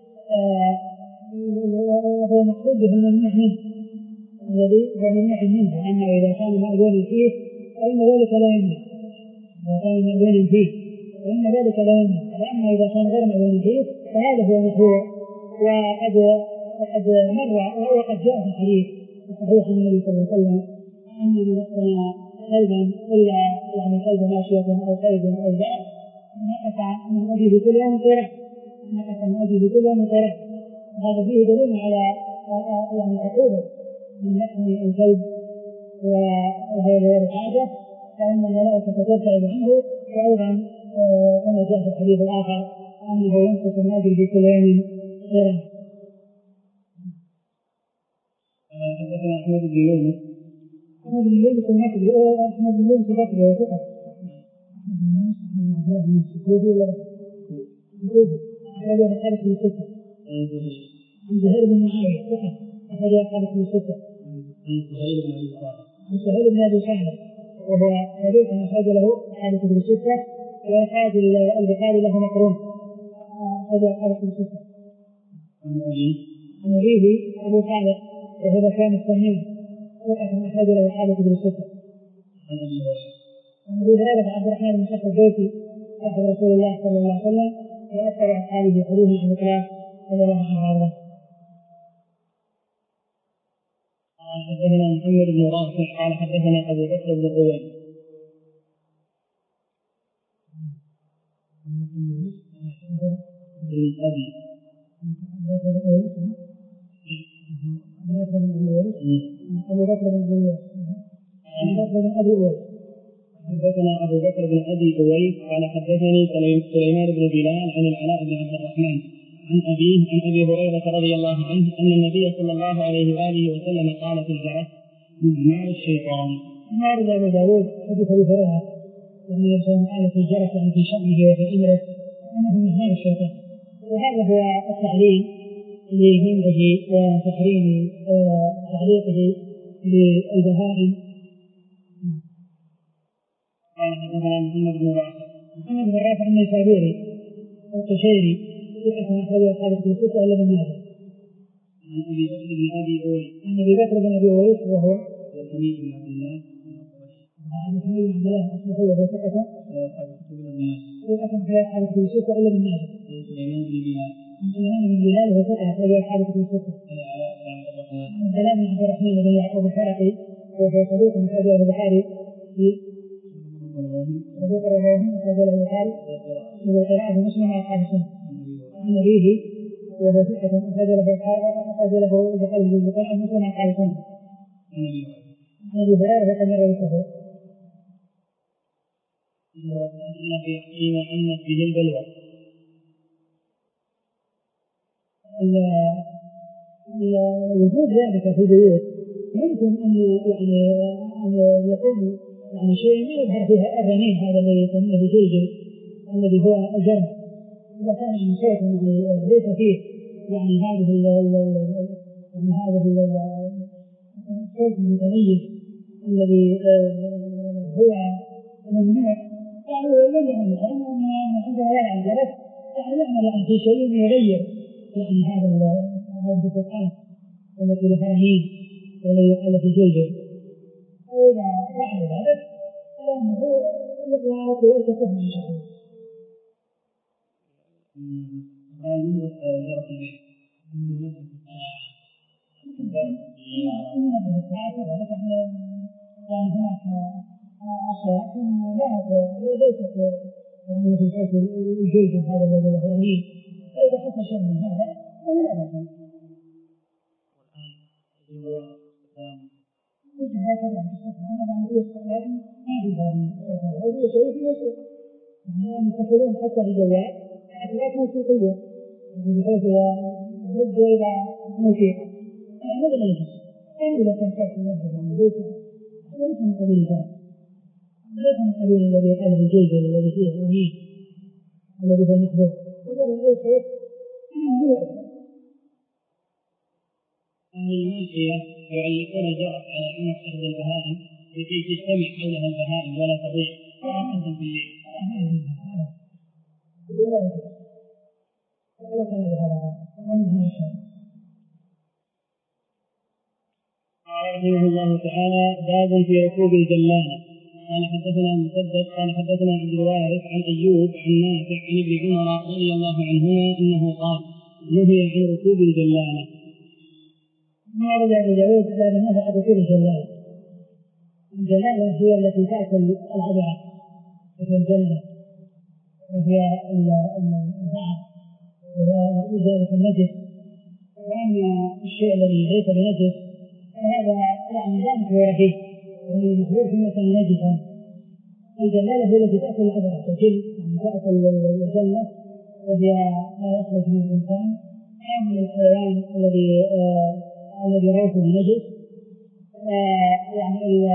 هو مقصود به الممنوع منه الذي هو ممنوع منه، أنه إذا كان مأذون فيه فإن ذلك لا يمنع، كان مأذون فيه فإن ذلك لا يمنع، وأما إذا كان غير مأذون فيه فهذا هو المشروع. وقد وقد مر وقد جاء في الحديث الصحيح عن النبي صلى الله عليه وسلم أن من اقتنى كلبا إلا يعني كلب ماشية أو كلب أو ذئب نقص من أجله كل يوم قيراط، نقص من أجله كل يوم قيراط. هذا فيه دليل على يعني عقوبة من يقتني الكلب وهو غير حاجة، فإن الملائكة تبتعد عنه. وأيضا كما جاء في الحديث الآخر أنه ينقص من أجله كل يوم قيراط. حدثنا أحمد بن يونس أحمد بن يونس المكي أحمد بن يونس المكي وثقة أحمد بن يونس بن عبد الله بن السكوبي ولا السكوبي أحد أصحاب في الستة عن زهير بن معاوية ثقة أحد أصحاب في الستة عن سهيل بن أبي صالح وهو صديق أخرج له أصحاب في الستة ويحاج البخاري له مقرون أحد أصحاب في الستة. عن أبيه أبو صالح وهذا كان السمين وأخذ أخرج له أصحاب في الستة. عن أبي هريرة عبد الرحمن بن صخر الدوسي صاحب رسول الله صلى الله عليه وسلم وأكثر أصحابه حديثا عن الإسلام رضي الله عنه وأرضاه. قال حدثنا محمد بن رافع قال حدثنا أبو بكر بن قوي بن أبي أبو بكر بن أبي أويس أبو بكر بن أبي أويس حدثنا أبو بكر بن أبي أويس قال حدثني سليمان بن بلال عن العلاء بن عبد الرحمن عن أبيه عن أبي هريرة رضي الله عنه أن النبي صلى الله عليه وآله وسلم قال في الجرس مال الشيطان. ما رد أبو داود حديث أبي هريرة أن الإنسان قال في الجرس يعني في شأنه وفي أمره أنه من مال الشيطان، وهذا هو التعليل لمنعه وتحريم تعليقه للبهائم. قال حدثنا محمد بن رافع محمد بن رافع النيسابوري القشيري ثقة أخرج أصحاب في الستة إلا ابن ماجه. عن أبي بكر بن أبي أويس عن أبي بكر بن أبي أويس وهو حميد بن عبد الله عن حميد بن عبد الله الأصبحي وهو ثقة ثقة أخرج أصحاب في الستة إلا ابن ماجه. عن سليمان بن بلال عن سليمان بن بلال وهو ثقة أخرج أصحاب في الستة. عن العلاء بن عبد الرحمن بن يعقوب الفرقي وهو صدوق أخرج له البخاري في صدوق الرواية أخرج له البخاري في القراءة ومسلم وأصحاب السنة. عن أبيه وهو ثقة أخرج له أخرج له البخاري في القراءة ومسلم وأصحاب السنة. عن أبي هريرة وقد مر ذكره. فيما عمت به البلوى. وجود ذلك في البيوت يمكن أن يعني أن يكون يعني شيء ما يظهر فيها الرنين هذا الذي يسمونه بالجلجل الذي هو الجرم، إذا كان من صوت يعني ليس فيه يعني هذه يعني هذه الصوت المتميز الذي هو ممنوع، يعني يجب أن يكون عندما يلعب جرس يعني يعمل عن في شيء يغير يعني هذا هذه الفتحات التي لها رنين والذي يقال في الجلجل. وإذا فعل ذلك فإنه يطلع ويرتفع إن شاء الله. قال منذ جرس البيت منذ الساعة كذلك يعني هناك أصوات لا ليست يعني مثل صوت الجلجل هذا الذي له رنين، فإذا حصل شيء من هذا فلا بأس. وجه هكذا أنا بعمل استقلال ما في يعني هذه شيء في نفسه يعني يتخذون حتى في الجوال أدوات موسيقية بحيث يبدو إلى موسيقى هذا لا يجوز. أما إذا كان صوت منبه يعني ليس ليس من قبيل الجرس، ليس من قبيل الذي قال في الجلجل الذي فيه رنين الذي هو المحبوب، وجرس الصوت هو أهل الماشية يعلقون الجرس على عنق إحدى البهائم لكي تجتمع حولها البهائم ولا تضيع خاصة في الليل. قال رحمه الله تعالى: باب في ركوب الجلالة. قال حدثنا مسدد قال حدثنا عبد الوارث عن أيوب عن نافع عن ابن عمر رضي الله عنهما أنه قال نهي عن ركوب الجلالة. ما رد أبو داود لكن نهى عن ركوب الجلالة. الجلالة هي التي تأكل العذرة في الجنة وهي البعض وهو ذلك النجس، وأما الشيء الذي ليس بنجس فهذا يعني لا محور فيه ومن المحور فيما كان نجسا. الجلالة هي التي تأكل العذرة تجل يعني تأكل الجنة وهي ما يخرج من الإنسان أو من الحيوان الذي آه الذي روحه نجس آه يعني ال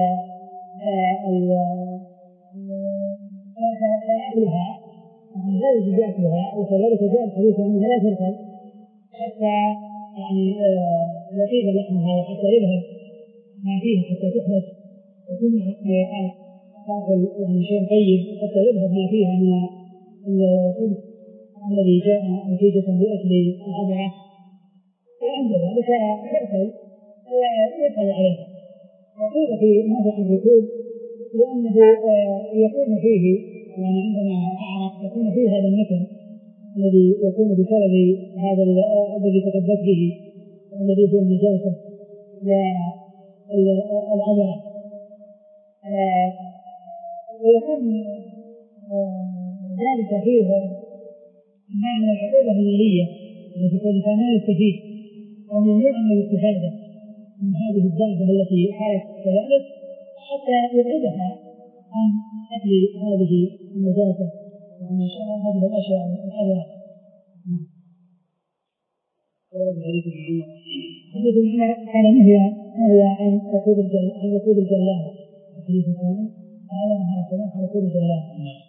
فيأكلها يعني لا يجب يأكلها. وكذلك جاء الحديث أنها لا تركب حتى يعني يطيب لحمها وحتى يذهب ما فيها حتى تحدث وتمنع الحيوانات تأكل يعني شيء طيب حتى يذهب ما فيها من الخبث الذي جاء نتيجة لأكل العذرة، وعند ذلك تأكل ويدخل عليها. وقيل في نهي عن الركوب لأنه يكون فيه يعني عندما أعرف يكون فيه هذا النتن الذي يكون بسبب هذا الذي تثبت به الذي هو النجاسة والعذرة، ويكون ذلك فيه نوع من العقوبة المالية التي قد كان يستفيد وممنوع من الاستفادة من هذه الدابة التي حالت كذلك حتى يبعدها عن أكل هذه النجاسة وعن هذه الأشياء الحذرة. حديث ابن عمر حديث ابن عمر قال نهي نهي عن ركوب الجلالة عن ركوب الجلالة. الحديث الثاني هذا نهى الرسول عن ركوب الجلالة.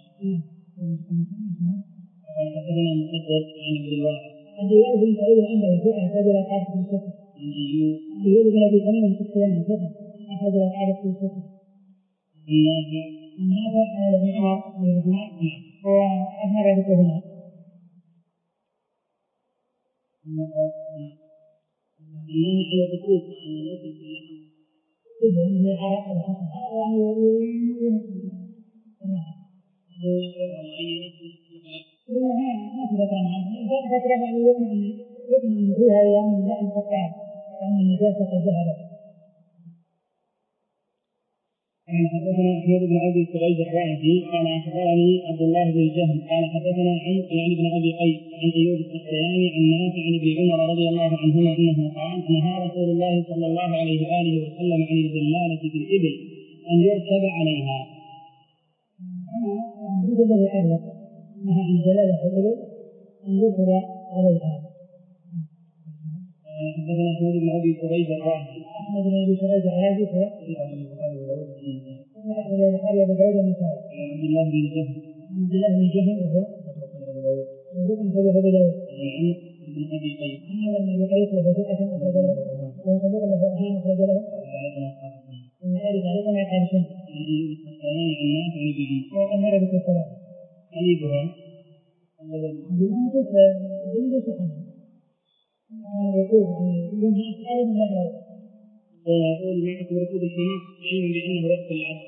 قال حدثنا مسدد عن عبد الوارث عبد الوارث بن سعيد العنبري ثقة أخرج له الحارث بن سكر. عن أيوب أيوب بن أبي تميم السختياني ثقة أخرج له الحارث بن سكر. عن نافع عن نافع عن ابن عمر رضي الله عنه هو أثنى ذلك هنا. النهي على الركوب عن النسل في اللحم إذا من العرق والحسن يعني هو يقرأ معينة ما في ذكر عنها ذكر يعني يؤمن يؤمن فيها أيام لا انقطع وأن النجاسة قد ذهبت. قال حدثنا أحمد بن أبي سعيد الرازي قال أخبرني عبد الله بن الجهم قال حدثنا عمرو يعني بن أبي قيس عن أيوب السختياني عن نافع عن ابن عمر رضي الله عنهما أنه قال نهى رسول الله صلى الله عليه وآله وسلم عن الجلالة في الإبل أن يركب عليها. أنا أريد أن أعلم نهى عن جلالة الإبل أن يركب عليها. حدثنا أحمد بن أبي سعيد الرازي أحمد بن أبي سعيد الرازي هو البخاري وأبو داود والنسائي. عبد الله بن الجهم عبد الله بن الجهم وهو صدوق أخرجه أبو داود. عن ابن أبي قيس عن ابن أبي قيس وهو ثقة أخرج له وهو صدوق له أوهام أخرج له من ذلك عليك ما يحارسون. عن أيوب السختياني عن نافع عن ابن عمر وأمر بالصلاة. عن إبراهيم بالأنفس بالأنفس حمد كان يقول ينهى أيضا لا يرى. ويقول معكم ركوب الحمار علما بأنه يأكل العسل.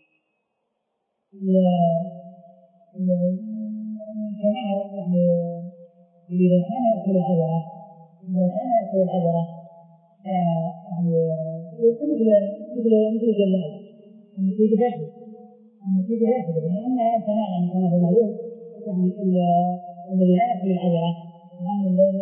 الحمار يعني إذا كان يأكل العذرة إذا كان يأكل العذرة يعني يكون مثل مثل مثل الجلال النتيجة هكذا النتيجة هكذا لأن الحمار يعني كما هو معلوم يعني الذي لا يأكل العذرة يعني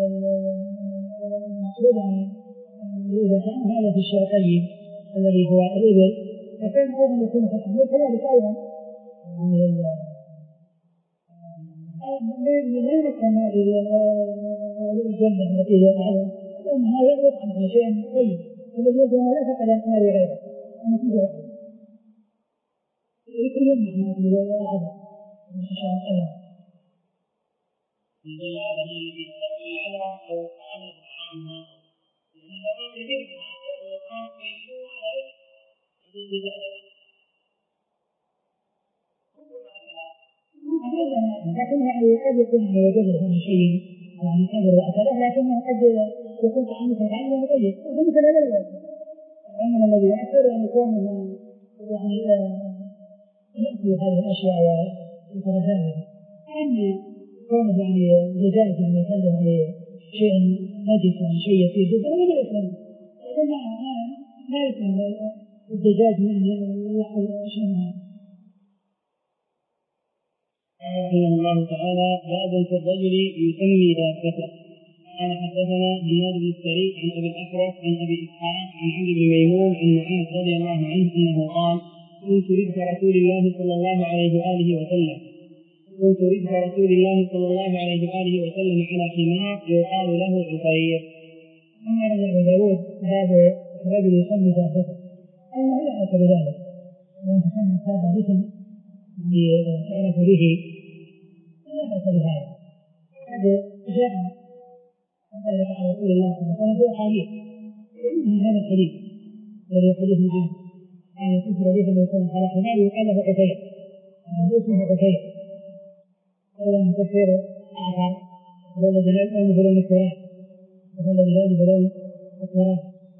المقصود يعني إذا كان هذا في الشرقي الذي هو الإبل فكان أيضا يكون في الحمير كذلك أيضا يعني لا يمكن الجنة التي هي العذرة لأنها يطعم على شيء طيب الذي يدعو لا فقد النار غيره النتيجة واحدة يكون يمنع من العذرة من الشيء الأيضا الجلالة هي التي تأكل العذرة أو طعامها طعامها لكن يعني قد يكون على وجهه شيء يعني كبر وأكله لكنه قد يكون طعامه طعامه طيب ومثل هذا الوجه العمل الذي يأكل أن يكون يعني يأكل هذه الأشياء ويتغذى. أما كونه يعني دجاج يعني يخلي يعني شيء نجس يعني شيء يصير جدا ولا يسلم، هذا ما ما يسلم الدجاج يعني يأكل شيء من هذا. رحمه الله تعالى باب في الرجل يسمي دابته. قال حدثنا هناد بن السري عن ابي الاحوص عن ابي اسحاق عن عمرو بن ميمون عن معاذ رضي الله عنه انه قال كنت ردف رسول الله صلى الله عليه واله وسلم كنت ردف رسول الله صلى الله عليه واله وسلم على حمار يقال له عفير. ثم رجع ابو داود باب الرجل يسمي دابته انه لا باس بذلك وان تسمى الدابه باسم تعرف به لا باس بهذا. هذا جاء ذلك على رسول الله صلى الله عليه وسلم في احاديث ومنها هذا الحديث الذي حديث معاذ كان كنت رديف النبي صلى الله عليه وسلم على حمار يقال له عفير اسمه عفير هذا مفسر اخر هو الذي لا يؤمن بلون التراب وهو الذي لا يؤمن بلون التراب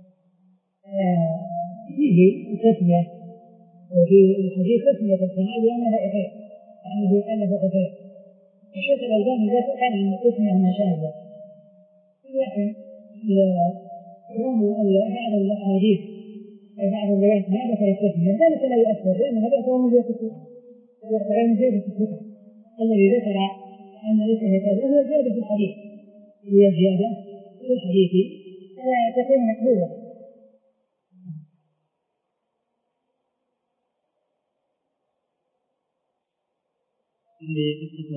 فيه تسميه وفي الحديث تسميه الحمار بانه عفير يعني يقال له عفير. الشيخ الألباني ذات كان عن تسميه مشاهده لكن بعض الاحاديث أو بعض الروايات ما ذكر التسمية ذلك لا يؤثر لأن هذا هو من زيادة الثقة يعتبر من زيادة الثقة الذي ذكر أن اسمه كذا هو زيادة في الحديث هي زيادة في الحديث فتكون مقبولة. هذه قصة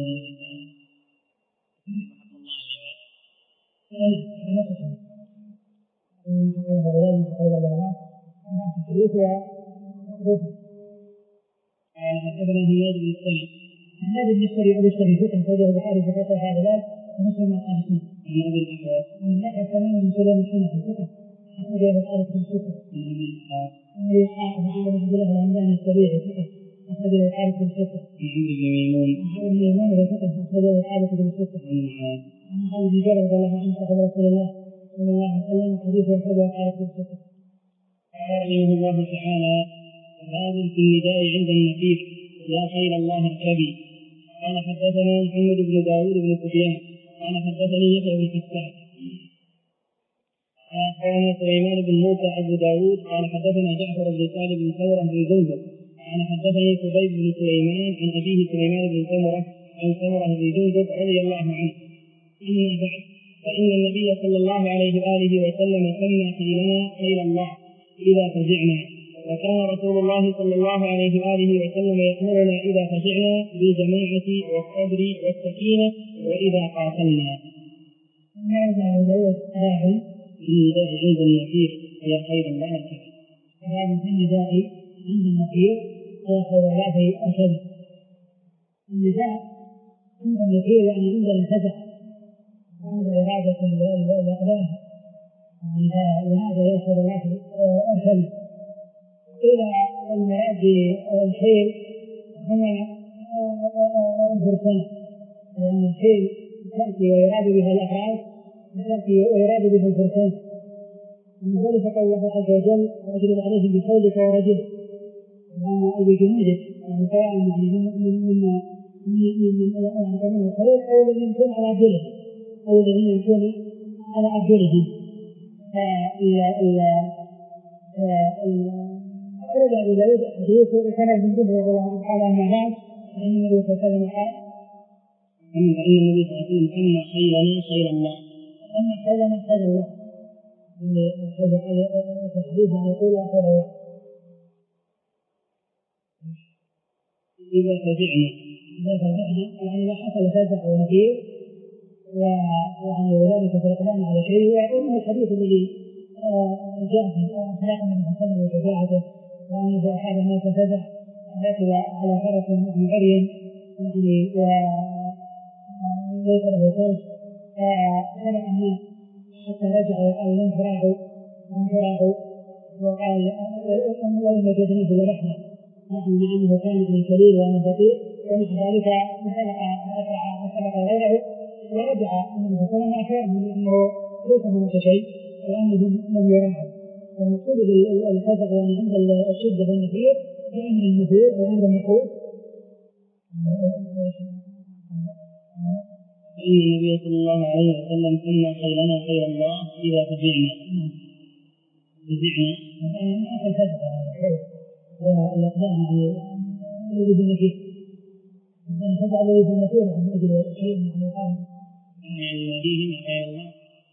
قال حدثنا هناد بن السري هناد بن السري ابو السري فتح خرجه البخاري في فتح هذا الباب ومسلم اصحاب السنه عن ابي الاحوص عن الاحوص تمام بن سليم الحنفي فتح خرجه البخاري في السته عن ابي اسحاق عن ابي اسحاق محمد بن عبد الله الهمداني السبيعي فتح خرجه البخاري في السته عن عمرو بن ميمون عن عمرو بن ميمون فتح خرجه البخاري في السته عن معاذ عن خالد بن جابر رضي الله عنه صحابه رسول الله صلى الله عليه وسلم حديثه خرجه البخاري في السته. قال رحمه الله تعالى باب في النداء عند النفير يا خير الله اركبي. قال حدثنا محمد بن داود بن سفيان قال حدثني يحيى بن حسان قال سليمان بن موسى ابو داود قال حدثنا جعفر بن سالم بن ثوره بن جندب قال حدثني خبيب بن سليمان عن ابيه سليمان بن ثمره عن ثمره بن جندب رضي الله عنه. اما بعد فان النبي صلى الله عليه واله وسلم سمى خيلنا خيل الله اذا فزعنا وكان رسول الله صلى الله عليه واله وسلم يامرنا اذا فزعنا بالجماعه والصبر والسكينه واذا قاتلنا. هذا هو باب في النداء عند النفير يا خير الله اركب. باب في النداء عند النفير يا خير الله اركب. النداء عند النفير يعني عند الفزع عند اراده الاقدام لهذا يا خير الله اركب. قيل المراد الخيل هو الفرسان لأن الخيل تأتي ويراد بها الأفراد وتأتي ويراد بها الفرسان ومن ذلك قال الله عز وجل واجلب عليهم بخيلك ورجلك يعني أي بجنودك يعني سواء يعني من من من من يعتبرون الخيل أو الذين يمشون على أرجلهم أو الذين يمشون على أرجلهم. أورد أبو داود حديث وكان ابن جبر رضي الله عنه قال أما بعد فإن النبي صلى الله عليه وسلم قال أما فإن النبي صلى الله عليه وسلم أما خيرنا خير الله أما خيرنا خير الله في الحديث أن يقول خير الله إذا فزعنا إذا فزعنا يعني إذا حصل فزع أو نفير ويعني وذلك في الإقدام على شيء ويعطونه الحديث الذي جاء في أخلاق النبي صلى الله عليه وسلم وشجاعته وأنه أحد الناس فزع ركب على فرس من عري يعني وليس له صوت فسبق الناس حتى رجع وقال لن تراعوا لن تراعوا وقال وإن وجدناه لرحمة نحن مع أنه كان من كليل ومن بطيء ومع ذلك انطلق ورفع وسبق غيره ورجع النبي صلى الله عليه وسلم أخبرهم أنه ليس هناك شيء وأنهم لم يراعوا. والمقصود بالفزع يعني عند الشدة والنفير بأمر المفروض وأمر المفروض. فإن النبي صلى الله عليه وسلم سمى خيرنا خير الله إذا فزعنا فزعنا يعني ما أكل فزع والأقدام يعني الذي في النفير الفزع الذي في النفير من أجل شيء يعني قام يعني يناديهم يا خير الله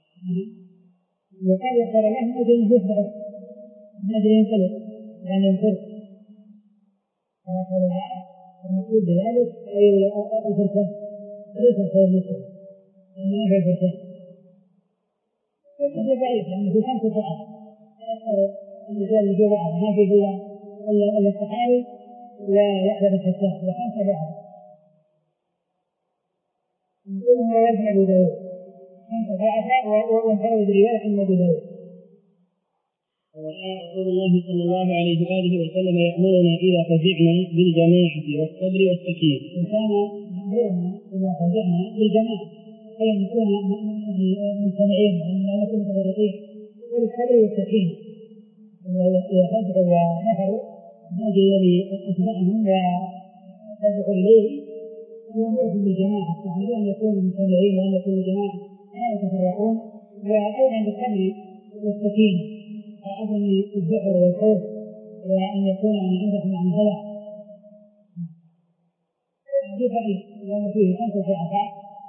وقال يا خير الله من أجل أن يفزعوا من أجل ينقلب يعني ينفر يا خير الله المقصود بذلك أي الفرسان ليس خير مسلم إنما هي الفرسان هذا ضعيف يعني في خمسة ضعف أكثر الرجال اللي في ضعف ما في إلا إلا الصحابي ويحيى بن حسان وخمسة ضعف ثم يذهب أبو داود خمسة ضعف وانفرد برواية عن أبو داود. وكان رسول الله صلى الله عليه وآله وسلم يأمرنا إذا فزعنا بالجماعة والصبر والسكينة. وكان يأمرنا إذا فزعنا بالجماعة أي أن نكون مجتمعين وأن لا نكون متفرقين والصبر والسكينة. إذا فزعوا ونفروا من أجل الذي أتبعهم وفزعوا الليل يأمرهم بالجماعة يعني بأن يكونوا مجتمعين وأن يكونوا جماعة لا يتفرقون وأيضا بالصبر والسكينة وعدم الذعر والخوف وأن يكون يعني عندهم عن هلع. هذه ضعيف لأن فيه خمسة ضعفاء.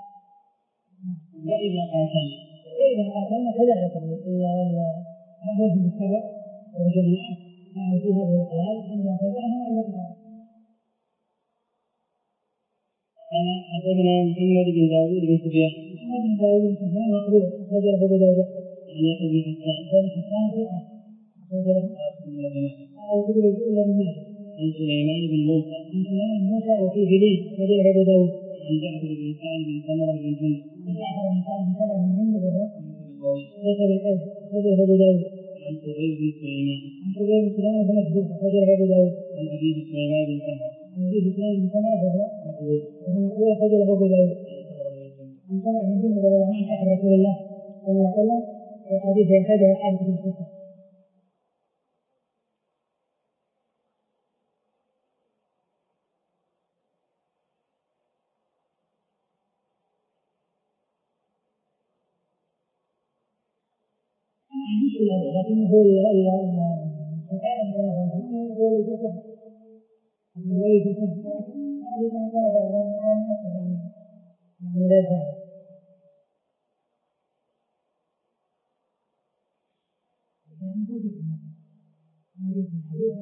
وإذا قاتلنا وإذا قاتلنا كذلك نأمرهم بالصبر والجماعة يعني في هذه الحال أن يتبعهم أن يتبعهم. قال حدثنا محمد بن داوود بن سفيان محمد بن داوود بن سفيان مقبول أخرج له أبو داود عن يحيى بن حسان بن حسان ثقة أخرج له أو كتب الأولى من ماجه عن سليمان بن موسى عن سليمان بن موسى وفي جليل أخرج له أبو داود عن جعفر بن سعد بن سمرة بن جند عن جعفر بن سعد بن سمرة بن جند وهو ليس بالقول أخرج له أبو داود عن صهيب بن سليمان عن صهيب بن سليمان بن مشهور أخرج له أبو داود عن أبيه سليمان بن سمرة عن أبيه سليمان بن سمرة وهو مقبول وهو مقبول أخرج له أبو داود عن سمرة بن جند رضي الله عنه صاحب رسول الله صلى الله عليه وسلم وحديث يحتاجه الحادث بن سليمان. لكنه هو الفتاة هو الفتاة هو الفتاة هذه كانت يعني لا زال موجود في موجود في الحديث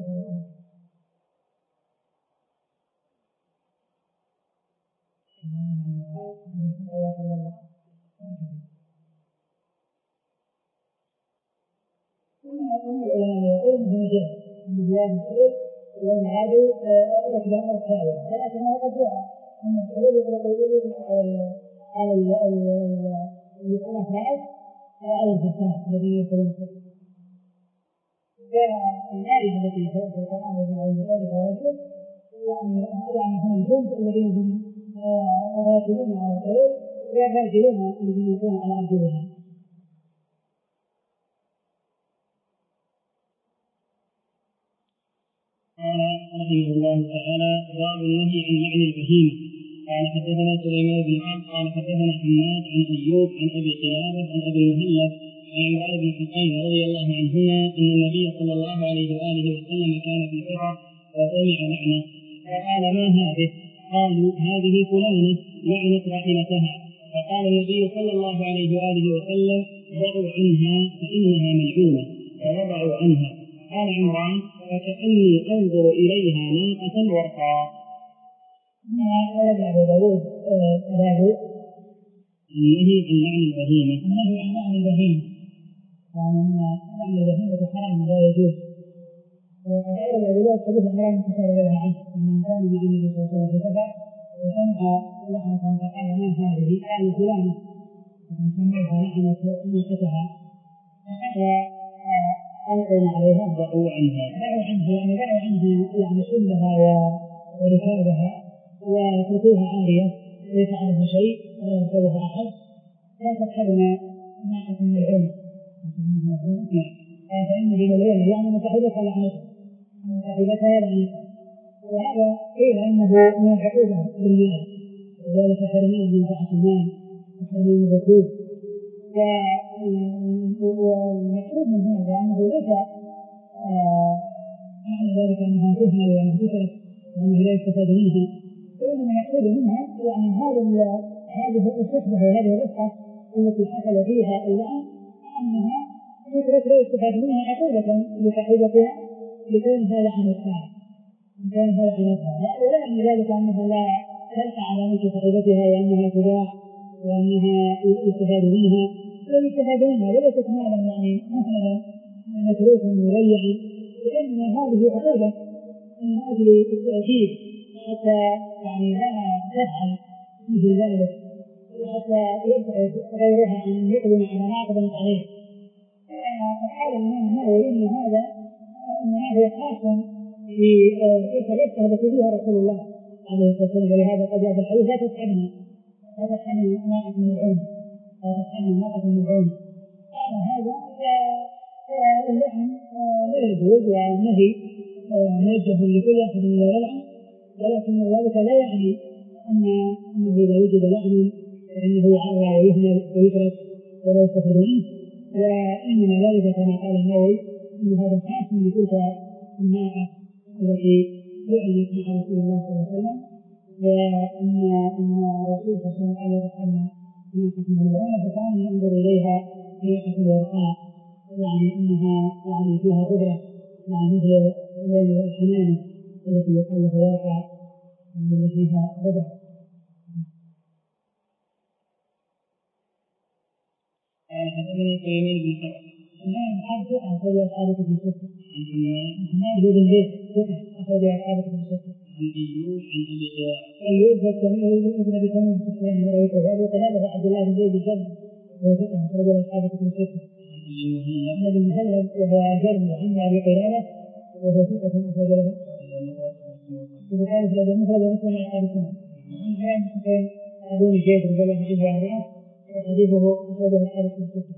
يقول انه جاء انه لا مسؤول وان هذا ركبان الكاوى ولكنه قد جاء ان المسؤول يطلق على الافراد وعلى الفساد الذين يدخلون الكفر. فالآية التي في القرآن وفي ذلك رجل يعني يعني هم الجند الذين هم راكبون على الخير والراجلون الذين يكونون على أرجلهم. قال رحمه الله تعالى باب النهي عن لعن البهيمة. قال حدثنا سليمان بن حرب قال حدثنا حماد عن أيوب عن أبي قلابة عن أبي المهلب عن عمران بن حسين رضي الله عنهما أن النبي صلى الله عليه وآله وسلم كان في سفر فسمع لعنة فقال ما هذه؟ قالوا هذه فلانة لعنت راحلتها. فقال النبي صلى الله عليه وآله وسلم ضعوا عنها فإنها ملعونة فوضعوا عنها. قال عمران فكأني أنظر إليها ناقة ورقا. ما ورد أبو داود باب النهي عن لعن البهيمة. النهي عن لعن البهيمة يعني أن لعن البهيمة حرام لا يجوز. وقد أورد أبو داود حديث عمران بن حسين رضي الله عنه أنه كان مع النبي صلى الله عليه وسلم في سفر وسمع لعنة فقال ما هذه؟ قالوا فلانة سمعها لعنة ناقتها فقال أنقل عليها ضعوا عنها ضعوا عنها يعني ضعوا عنها يعني سلها وركابها ويتركوها عارية ليس عليها شيء ولا يركبها أحد لا تدخلنا ناقة ملعونة فإنه ملعونة يعني متحدث على عنه صاحبتها لعنتها، وهذا قيل انه من العقوبه بالمال، وذلك حرمان منفعه المال وحرمان الركوب. والمقصود من هذا انه ليس معنى ذلك انها تهمل ومهتكت وانه لا يستفاد منها، وانما يقصد منها يعني هذا هذه الصحبه وهذه الرفقه التي حصل فيها اللعن انها تترك لا يستفاد منها عقوبه لصاحبتها لكونها لعنتها لكونها لعنتها ولا يعني ذلك انها لا تلقى على ملك صاحبتها وانها تباع وانها يستفاد منها، لا يستفاد منها وليست مالا يعني مهملا متروكا مريعا، وانما هذه عقوبه من اجل التاكيد حتى يعني لا تفعل مثل ذلك وحتى يبعد غيرها عن ان يقدم على ما اقدمت عليه. فقال الامام النووي ان هذا انما هو خاص في تلك الرفقه التي فيها رسول الله عليه الصلاه والسلام، ولهذا قد جاء في الحديث لا تسحبنا لا تسحبنا ناقه من العون لا تسحبنا ناقه من العون. على هذا اللعن لا يجوز والنهي موجه لكل احد لا يلعن، ولكن ذلك لا يعني ان انه اذا وجد لعن فانه يعرى ويهمل ويترك ولا يستفاد منه، وانما ذلك كما قال النووي ان هذا خاص بتلك الناقه التي لعنت مع رسول الله صلى الله عليه وسلم، وان ان الرسول صلى الله عليه وسلم قال لا تسحبنا ناقه من العون، فكان ينظر اليها ناقه الورقاء يعني انها يعني فيها قدره يعني مثل الحمامه التي يقال لها ورقاء التي فيها قدره. حدثنا سليمان بن حرب الآن حرب ثقة أخرج أصحابه في الستة. عن حماد بن البيت ثقة أخرج أصحابه في الستة. عن أيوب عن أبي قلابة أيوب والتميمي ابن أبي تميم سفيان ورويته وأبو قلابة عبد الله بن زيد الجرمي وهو ثقة أخرج أصحابه في الستة. عن أبي المهلب وهو جرمي عن أبي قلابة وهو ثقة أخرج له البخاري في الأدب المفرد ومسلم أصحاب السنة. عن عيان بن حسين أبو نجيب رضي الله عنه وأرضاه وحديثه أخرجه أصحابه في الستة.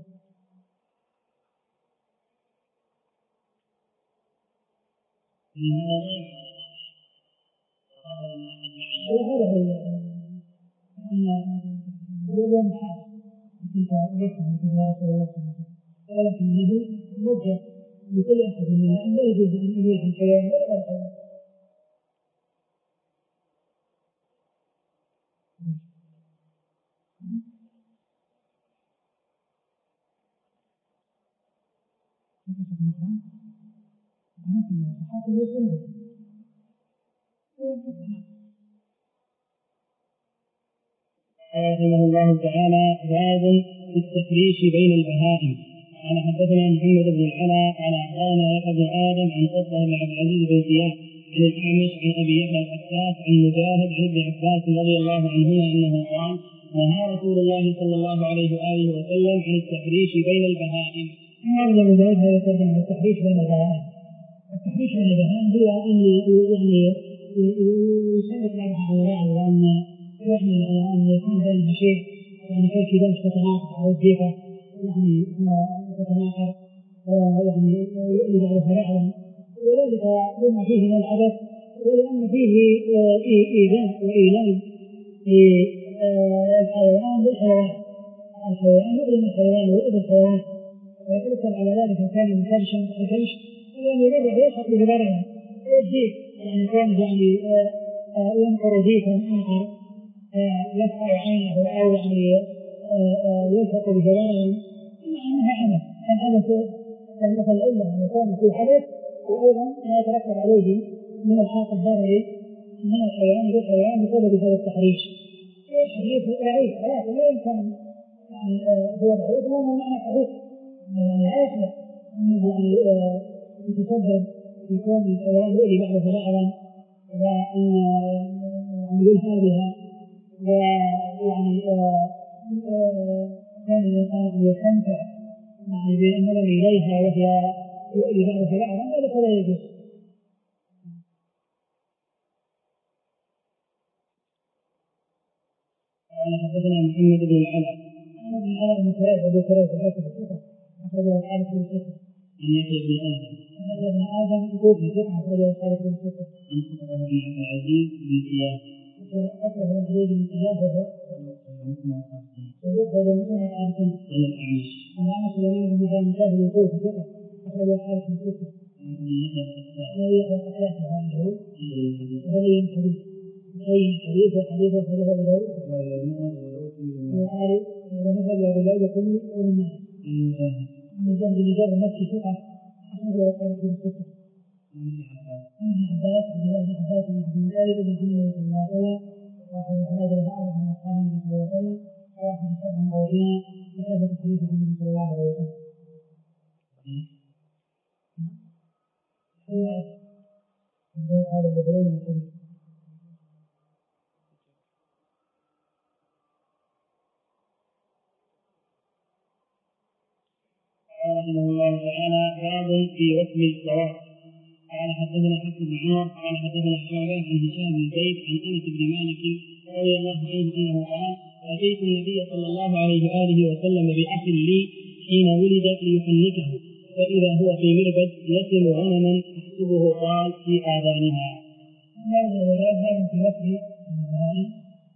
هذا هو أن يوم حاس تلك الرفعة التي يا رسول الله صلى الله عليه وسلم، ولكنه موجه لكل أحد منا أن لا يجوز أن يميل عن حيوان ولا غير حيوان. رحمه الله تعالى باب في التفريش بين البهائم. قال حدثنا محمد بن العلاء قال اخبرنا يحيى بن ادم عن قصه بن عبد العزيز بن زياد عن الاعمش عن ابي يحيى الحساس عن مجاهد عن ابن عباس رضي الله عنهما انه قال نهى رسول الله صلى الله عليه واله وسلم عن التفريش بين البهائم. هذا مجاهد هذا يتكلم عن التحريش بين البهائم. التحريش بين البهائم هي ان يعني يسلط لها على الراعي وان يحمل على ان يكون بينها شيء يعني كالكباش تتناقض او الديكه يعني تتناقض يعني يؤلي بعضها بعضا، وذلك لما فيه من العبث ولان فيه ايذاء وايلام للحيوان بالحيوان. الحيوان يؤلم الحيوان ويؤذي الحيوان ويترتب على ذلك كان مكرشا الكرش يعني يمر يشعر بضررا والديك يعني كان يعني ينقر ديكا انقر يسقع عينه او يعني يلحق بجواره مع انها عمل الحدث مثل العله ان كان في حدث وايضا ما يترتب عليه من الحاق الضرري من الحيوان بالحيوان بسبب هذا التحريش. الحديث ضعيف ولكن لا يمكن يعني هو ضعيف لانه معنى صحيح يعني لا يصلح انه يعني يتسبب في كون الحيوان يؤذي بعضه بعضا وان يلهى بها ويعني كان الإنسان يستمتع يعني بالنظر إليها وهي يؤذي بعضها بعضا ذلك لا يجوز. قال حدثنا محمد بن العلاء محمد بن العلاء بن كريب أبو كريب الحسن الثقة أخرجه أصحابه في الستة. عن يحيى بن آدم يحيى بن آدم يقول في ثقة أخرجه أصحاب الكتب الستة. عن خطبة بن عبد العزيز بن سياف خطبة بن عبد العزيز بن سياف وهو ويخرج مسلم وخمسين. عن الأعمش عن الأعمش سليمان بن مهران الكاهلي يقول في ثقة أخرجه أصحاب الكتب الستة. عن يحيى القتال عن يحيى القتال وهو مجهول بين الحديث بين الحديث والحديث أخرجه أبو داود البخاري ومسلم وأبو داود والترمذي وابن ماجه. من جنب الإجابة نفسه ثقة أخرجه أصحاب الكتب الستة. عن ابن عباس عبد الله بن عباس بن عبد المطلب بن محمد صلى الله عليه وسلم واحد أحمد الأربعة من أصحاب النبي صلى الله عليه وسلم واحد السبع المعروفين بكتابة الحديث عن النبي صلى الله عليه وسلم. هذا الجبلين من الحديث. قال رحمه الله تعالى باب في رسم الزواج. قال حدثنا حفص بن عمر قال حدثنا شعبة عن هشام بن زيد عن انس بن مالك رضي الله عنه انه قال اتيت النبي صلى الله عليه واله وسلم باخ لي حين ولد ليحنكه فاذا هو في مربد يسم غنما احسبه قال في اذانها. هذا الولاد باب في رسم الزواج.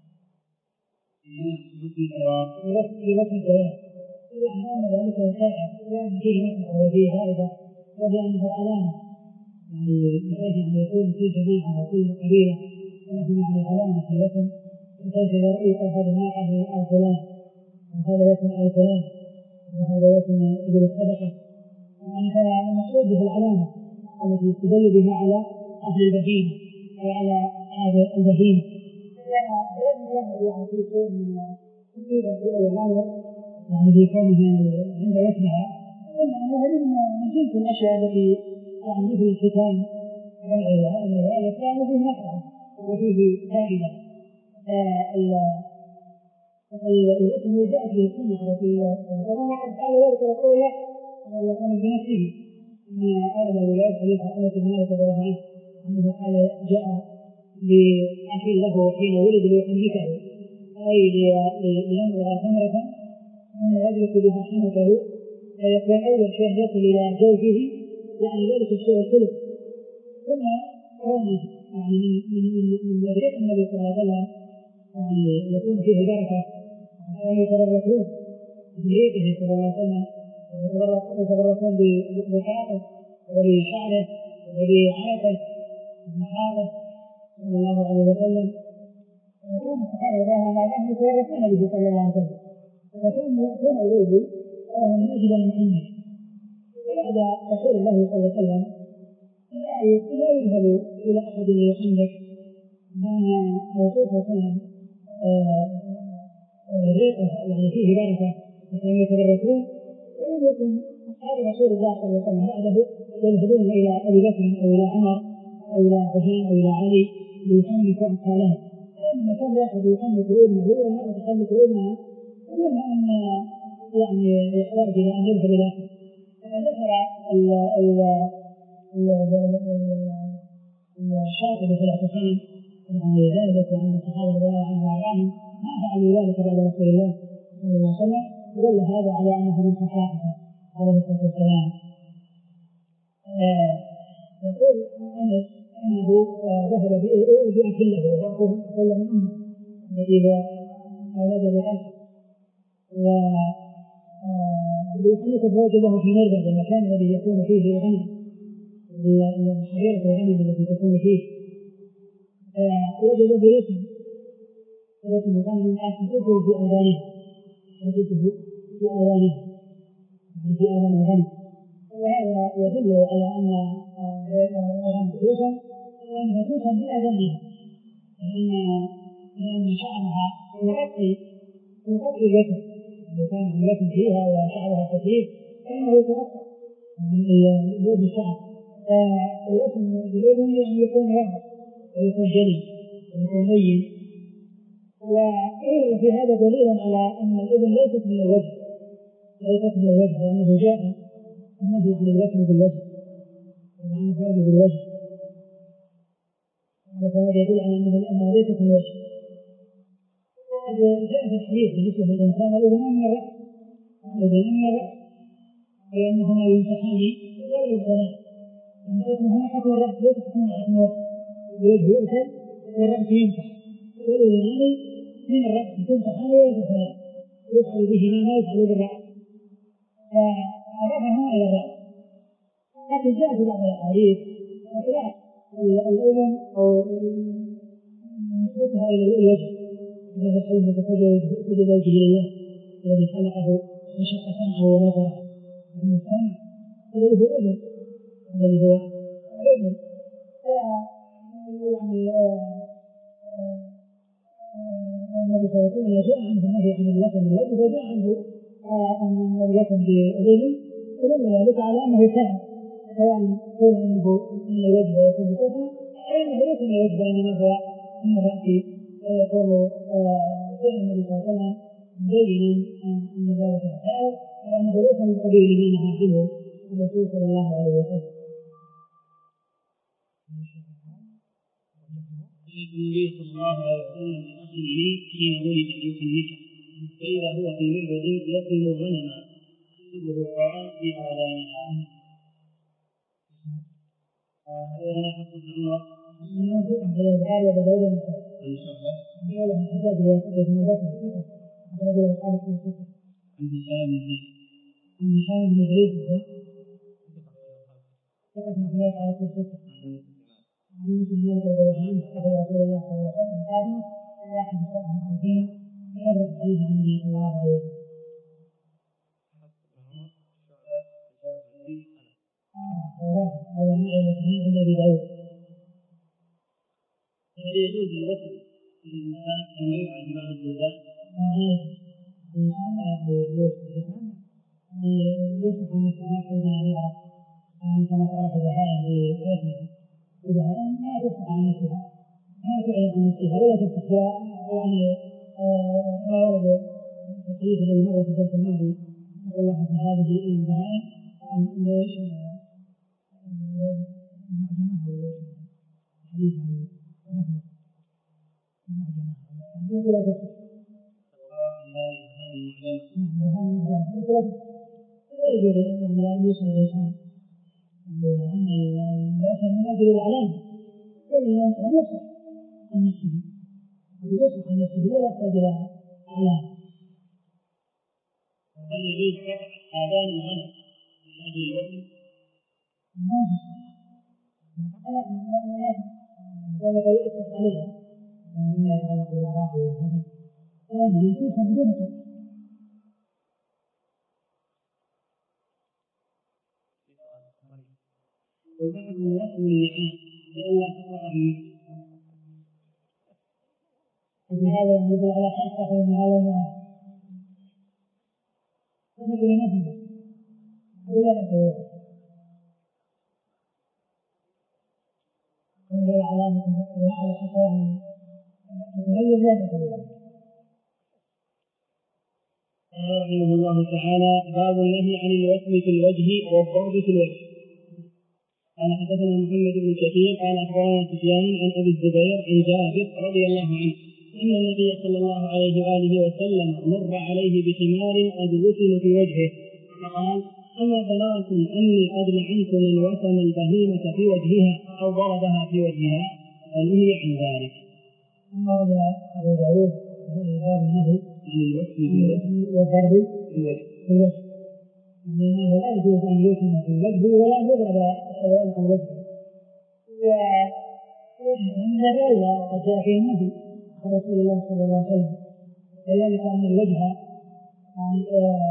في رسم الزواج يعني أن ذلك وسائل لأن فيه مسألة وفيه فائدة وهي أنه علامة يعني بحيث أن يكون في جماعة أو كل قبيلة لهم يعني علامة في الوطن بحيث إذا رأيت هذا ما قبل آل فلان وهذا وطن آل فلان وهذا وطن إبل الصدقة يعني فالمقصود به العلامة التي تدل بها على أهل البهيمة وعلى هذا البهيمة. ولم يكن يعني في شيء من تقريبا في أول الأمر يعني بكونها عند وزنها إلا أنها من جنس الأشياء التي يعني مثل الختان وغيرها أن ذلك كان فيه نفعه وفيه فائدة. الاسم جاءت به السنة الرسولية وقد قال ذلك رسول الله صلى الله عليه وسلم بنفسه ما أراد الولاية حديث أنس بن مالك رضي الله عنه أنه قال جاء لأخ له حين ولد ليحنكه أي لينظر ثمرة ثم يدرك بها حنكه فيكون أول شيء يصل إلى زوجه يعني ذلك الشيء الخلق ثم كونه يعني من من من من ذرية النبي صلى الله عليه وسلم يعني يكون فيه البركة وأن يتبركون بذريته صلى الله عليه وسلم ويتبركون ببقعته وبشعره وبعرقه وبمحاضه صلى الله عليه وسلم ويكون الصحابة لها ما لم يتبركون به صلى الله عليه وسلم فكان يأتون إليه من أجل المحنك وبعد رسول الله صلى الله عليه وسلم لا يذهب إلى أحد ليحنك لأن الرسول صلى الله عليه وسلم ريقه يعني فيه بركة وكانوا يتبركون ولم يكن أصحاب رسول الله صلى الله عليه وسلم بعده يذهبون إلى أبي بكر أو إلى عمر أو إلى عثمان أو إلى علي ليحنكوا أطفالهم لأن كان واحد يحنك ابنه والمرأة تحنك ابنها دون أن يعني يحتاج إلى أن يذهب إلى أحد. ذكر الشاطبي في الاعتصام يعني ذلك وأن الصحابة رضي الله عنهم وأرضاهم ما فعلوا ذلك بعد رسول الله صلى الله عليه وسلم دل هذا على أنه من صحابته عليه الصلاة والسلام. يقول أنس أنه ذهب بأخ له وأخوه أخو من أمه الذي ولد بأخ ويحنك فوجده في مربد المكان الذي يكون فيه الغنم حظيرة الغنم التي تكون فيه وجده برسم رسم غنم أحسبه في أذانه حسبه في أذانه في أذان الغنم وهذا يدل على أن الغنم توسم وأنها توسم بأذانها لأن شعرها يغطي يغطي الوجه إذا كان الوجه فيها وشعرها خفيف فإنه يتغطى بلون الشعر فالوسم بالأذن يعني يكون واضح ويكون جلي ويكون بين وفي هذا دليل على أن الأذن ليست من الوجه ليست من الوجه لأنه جاء النهي عن الوسم بالوجه وعن الضرب بالوجه فهذا يدل على أنها ليست من الوجه. جاء في الحديث بالنسبة للإنسان الأذنان من الرأس الأذنان من الرأس لأنهما يمسحان ولا يبطلان. هنا حكم الرأس ليس حكم حكم الوجه يغسل والرأس يمسح، والأذنان من الرأس تمسحان ولا يبطلان، يفعل بهما ما يفعل بالرأس، فأضافهما إلى الرأس. لكن جاء في بعض الأحاديث إطلاق الأذن أو نسبتها إلى الوجه، هذا الحديث سجد وجهه لله الذي خلقه وشق سمعه ونظره من السمع الذي هو الأذن، الذي هو الأذن. يعني النبي صلى الله عليه وسلم جاء عنه النهي عن اللسن بالوجه، وجاء عنه أن اللسن بالأذن، فدل ذلك على أنه سهل، سواء كان أنه من الوجه ويكون سهلا أو أنه ليس من الوجه وإنما هو من الرأس يكون فعل النبي صلى الله عليه وسلم مبينا أن ذلك سهل وأنه ليس من قبيل ما نهى عنه الرسول صلى الله عليه وسلم. النبي صلى الله عليه وسلم لأخي لي حين ولد يخنكه، فإذا هو في مربد يقل غنما يحسبه قرآن في آذانها. هذا حق العمر أنه في أحد البخاري وبداية المساء إن شاء الله قال من حجاج الواسطة من ذات الثقة أخرج له البخاري في الستة عن هشام بن زيد عن هشام بن زيد ثقة محمود على في الستة عن أنس بن مالك رضي الله عنه أخرج رسول الله صلى الله عليه وسلم قال واحد سبعة وخمسين خبر الحديث عن النبي صلى الله عليه وسلم. هذا النوع الاثنين عند أبي داود. هل يجوز الوصل للإنسان كما يفعل بعض البلدان؟ الإنسان لا يوصف يوصف عن نفسه ما يحتاج أن يعرف، يعني كما تعرف البهائم بوصفها، البهائم ما تصف عن نفسها، ما تعلم عن نفسها ولا تصف، يعني ما ورد في الحديث الذي مر في الدرس الماضي نسأل الله في هذه البهائم أن ليش المعجمة أو الحديث عن نفسه المعجمة أو لا تصف لا يجوز أن يسمى الإنسان لأن الإنسان من أجل العلامة، كل الإنسان يصف عن نفسه ويصف عن نفسه ولا يحتاج إلى علامة. هل يجوز قطع آذان الغنم من أجل الوزن؟ ما يصف ذلك يؤثر عليها مما يتعلق بالأراضي والهدي وأنها توصل بدون قطع. وبعض الوصل النعام لئلا تقع المسجد. هذا يدل على خلقه ومن هذا النعام ونقول نفسه ولا نقول وهي علامة على خطأ تتغير لا نقول. قال رحمه الله تعالى: باب النهي عن الوسم في الوجه والضرب في الوجه. قال حدثنا محمد بن كثير قال اخبرنا سفيان عن ابي الزبير عن جابر رضي الله عنه ان النبي صلى الله عليه واله وسلم مر عليه بحمار قد وسم في وجهه فقال: اما بلغكم اني قد لعنت من وسم البهيمه في وجهها او ضربها في وجهها، فنهي عن ذلك. أما أبو داود باب النهي عن الوسم في الوجه والضرب في الوجه في الوجه، لأنه لا يجوز أن يوسم في الوجه ولا يضرب حيوان عن وجهه. ومن ذلك قد جاء فيه النهي عن رسول الله صلى الله عليه وسلم، وذلك أن الوجه يعني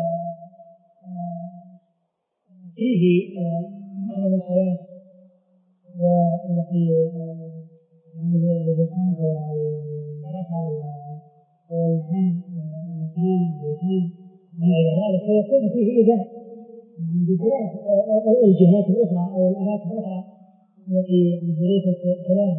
فيه معظم الحياة والتي يعني اللسان والرفع والهم واللسان واللسان وما إلى ذلك، فيكون فيه إيذاء يعني بخلاف الجهات الأخرى أو الأماكن الأخرى التي ليست كلام،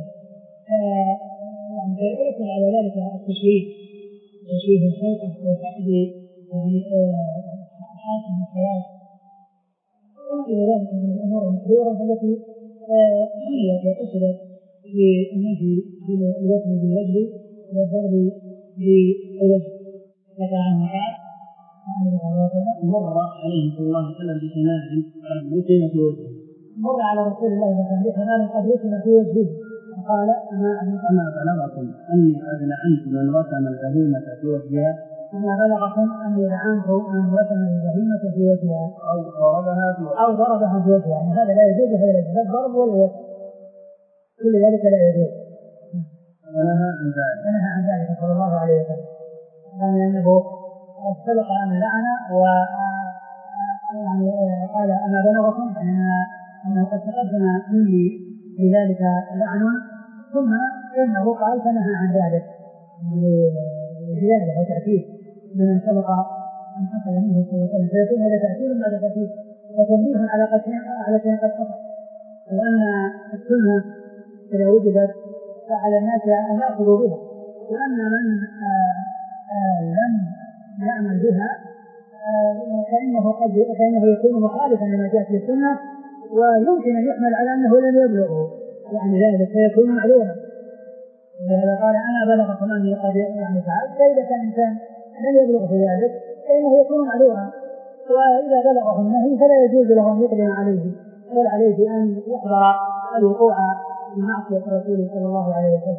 فيترتب على ذلك التشويه تشويه الخلق وفقد يعني حاكم الحياة وما إلى ذلك من الأمور المحظورة التي هي وقصدت بالنهي عن الوسم بالوجه والضرب بالوجه. فقال مر عليه صلى الله عليه وسلم بحمار قد وسم في وجهه. مر على رسول الله صلى الله عليه وسلم بحمار قد وسم في وجهه فقال أما بلغكم أني قد لعنت من رسم البهيمة في وجهها أما بلغكم أني لعنت من رسم البهيمة في وجهها أو ضربها في وجهها أو ضربها في وجهها، يعني هذا لا يجوز هذا لا الضرب ولا الوجه، كل ذلك لا يجوز. ونهى عن ذلك ونهى عن ذلك صلى الله عليه وسلم، يعني أنه قد سبق أن لعن و يعني قال أما بلغكم أنه قد تقدم مني بذلك لعن، ثم إنه قال فنهى عن ذلك لزيادة وتأكيد من سبق أن حصل منه صلى الله عليه وسلم، فيكون هذا تأكيد بعد تأكيد وتنبيه على على شيء قد حصل، وأن السنة إذا وجدت فعلى الناس أن يأخذوا بها، وأن من آآ آآ لم يعمل بها فإنه قد فإنه يكون مخالفا لما جاءت في السنة، ويمكن أن يحمل على أنه لم يبلغه يعني ذلك فيكون معذورا. ولهذا قال أنا بلغكم أني قد يعني فعلت، فإذا كان الإنسان لم يبلغ في ذلك فإنه يكون معذورا، وإذا بلغه النهي فلا يجوز له أن يقدم عليه، بل عليه أن يحذر الوقوع في معصية الرسول صلى الله عليه وسلم.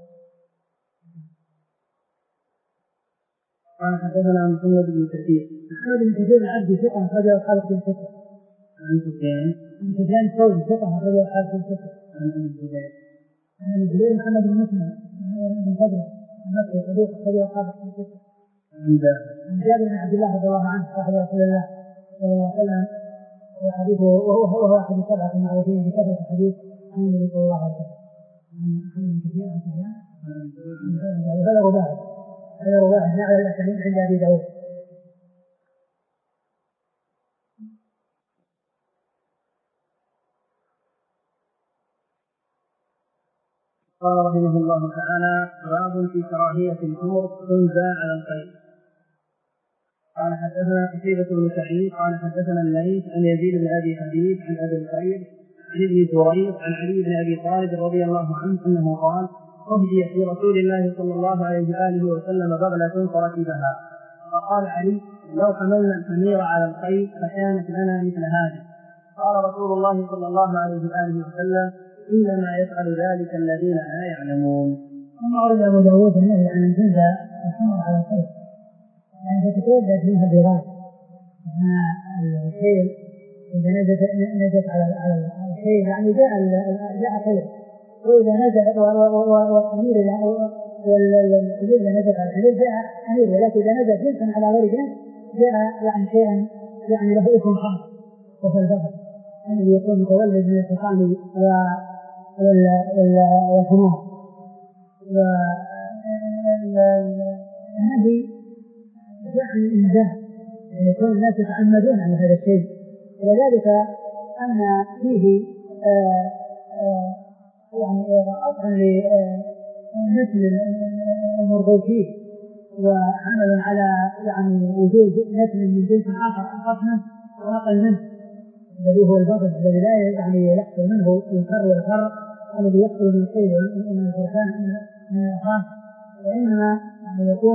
قال حدثنا محمد بن كثير محمد بن كثير العبدي ثقة أخرجه أصحاب في الستة. عن سفيان عن سفيان الثوري ثقة أخرجه أصحاب في الستة. عن أبي الزبير عن أبي الزبير محمد بن مسلم بن فضل المكي صدوق أخرجه أصحاب في الستة. عن جابر عن جابر بن عبد الله رضي الله عنه صاحب رسول الله صلى الله عليه وسلم، وحديثه وهو وهو أحد السبعة المعروفين بكثرة الحديث عن النبي صلى الله عليه وسلم. عن محمد بن كثير عن سفيان هذا رباعي هذا رباعي نعلى الأسانيد عند أبي داود. قال رحمه الله تعالى باب في كراهية الحمر تنزى على الخيل. قال حدثنا قتيبة بن سعيد قال حدثنا الليث عن يزيد بن أبي حبيب عن أبي الخير عن ابن زريق عن علي بن أبي طالب رضي الله عنه أنه قال أهدي في رسول الله صلى الله عليه وآله وسلم بغلة فركبها، فقال علي لو حملنا الحمير على الخيل فكانت لنا مثل هذه. قال رسول الله صلى الله عليه وآله وسلم إنما يفعل ذلك الذين لا يعلمون. ثم أورد أبو داود النهي عن أن تنزى الحمر على الخيل، يعني فتتوجد فيها البغال، الخيل إذا نزلت نزلت على الخيل يعني جاء جاء خيل، وإذا نزل والحمير والحمير إذا نزل على الحمير جاء حمير، ولكن إذا نزل جنسا على غير جنس جاء يعني شيئا يعني له اسم خاص، وهو البغل الذي يكون متولد من الحصان والحمار. والنهي جاء عن الإنزال، يعني يكون الناس يتعمدون عن هذا الشيء، وذلك أن فيه آآ آآ يعني قطع لنسل المرغوب فيه، وعمل على يعني وجود نسل من جنس آخر أخف منه وأقل منه الذي هو البغل الذي لا يعني يحصل منه الكر والكر الذي يحصل من الخيل ومن الفرسان من الأخاف، وإنما يعني يكون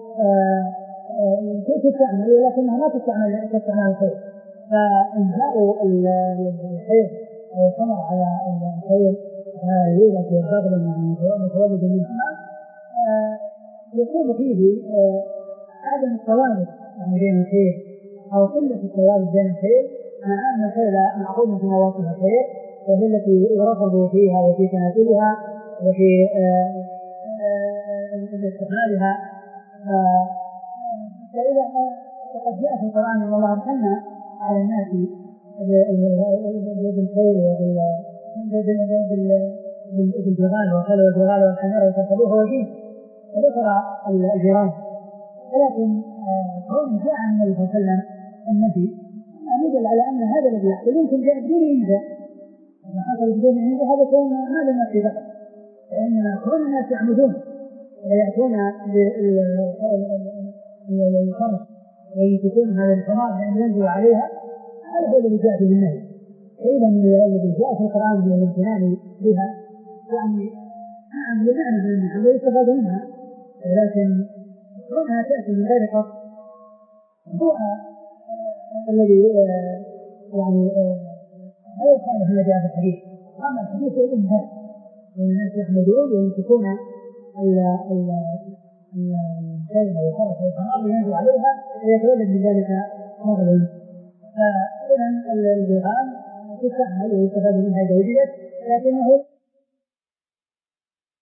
تستعمل ولكنها ما تستعمل كاستعمال الخيل. فإنزاء الخيل أو الحمر على الخيل يولد البغل يعني متولد منها يكون فيه عدم التوالد يعني بين الخيل أو قلة التوالد بين الخيل، مع أن الخيل معقول في نواصي الخير وهي التي يرغب فيها وفي تناسلها وفي استعمالها. فإذا وقد جاء في القرآن أن الله امتن على الناس بالخيل وبالبغال وقال والبغال والحمير وتركبوها وجيه وذكر الجيران، ولكن كون جاء عن النبي صلى الله عليه وسلم النفي يدل على أن هذا الذي يحصل يمكن جاء بدون إنزاء، إذا حصل بدون إنزاء هذا شيء ما له نفي فقط، فإنما كون الناس يعمدون ويأتون بالفرس ويمسكون هذا الحمار لأن ينزل عليها، هذا هو الذي جاء فيه النهي. إذا الذي جاء في القرآن من الامتنان بها يعني نعم بمعنى أنها ويستفاد منها، ولكن كونها تأتي من غير قصد هو الذي يعني لا يخالف ما جاء في الحديث. أما الحديث هو الإنهاء، والناس يحمدون ويمسكون الشيء أو الحركة والحرام ينزل عليها ويتولد من ذلك مرض. فإذا البيغام تستعمل ويستفاد منها إذا وجدت، لكنه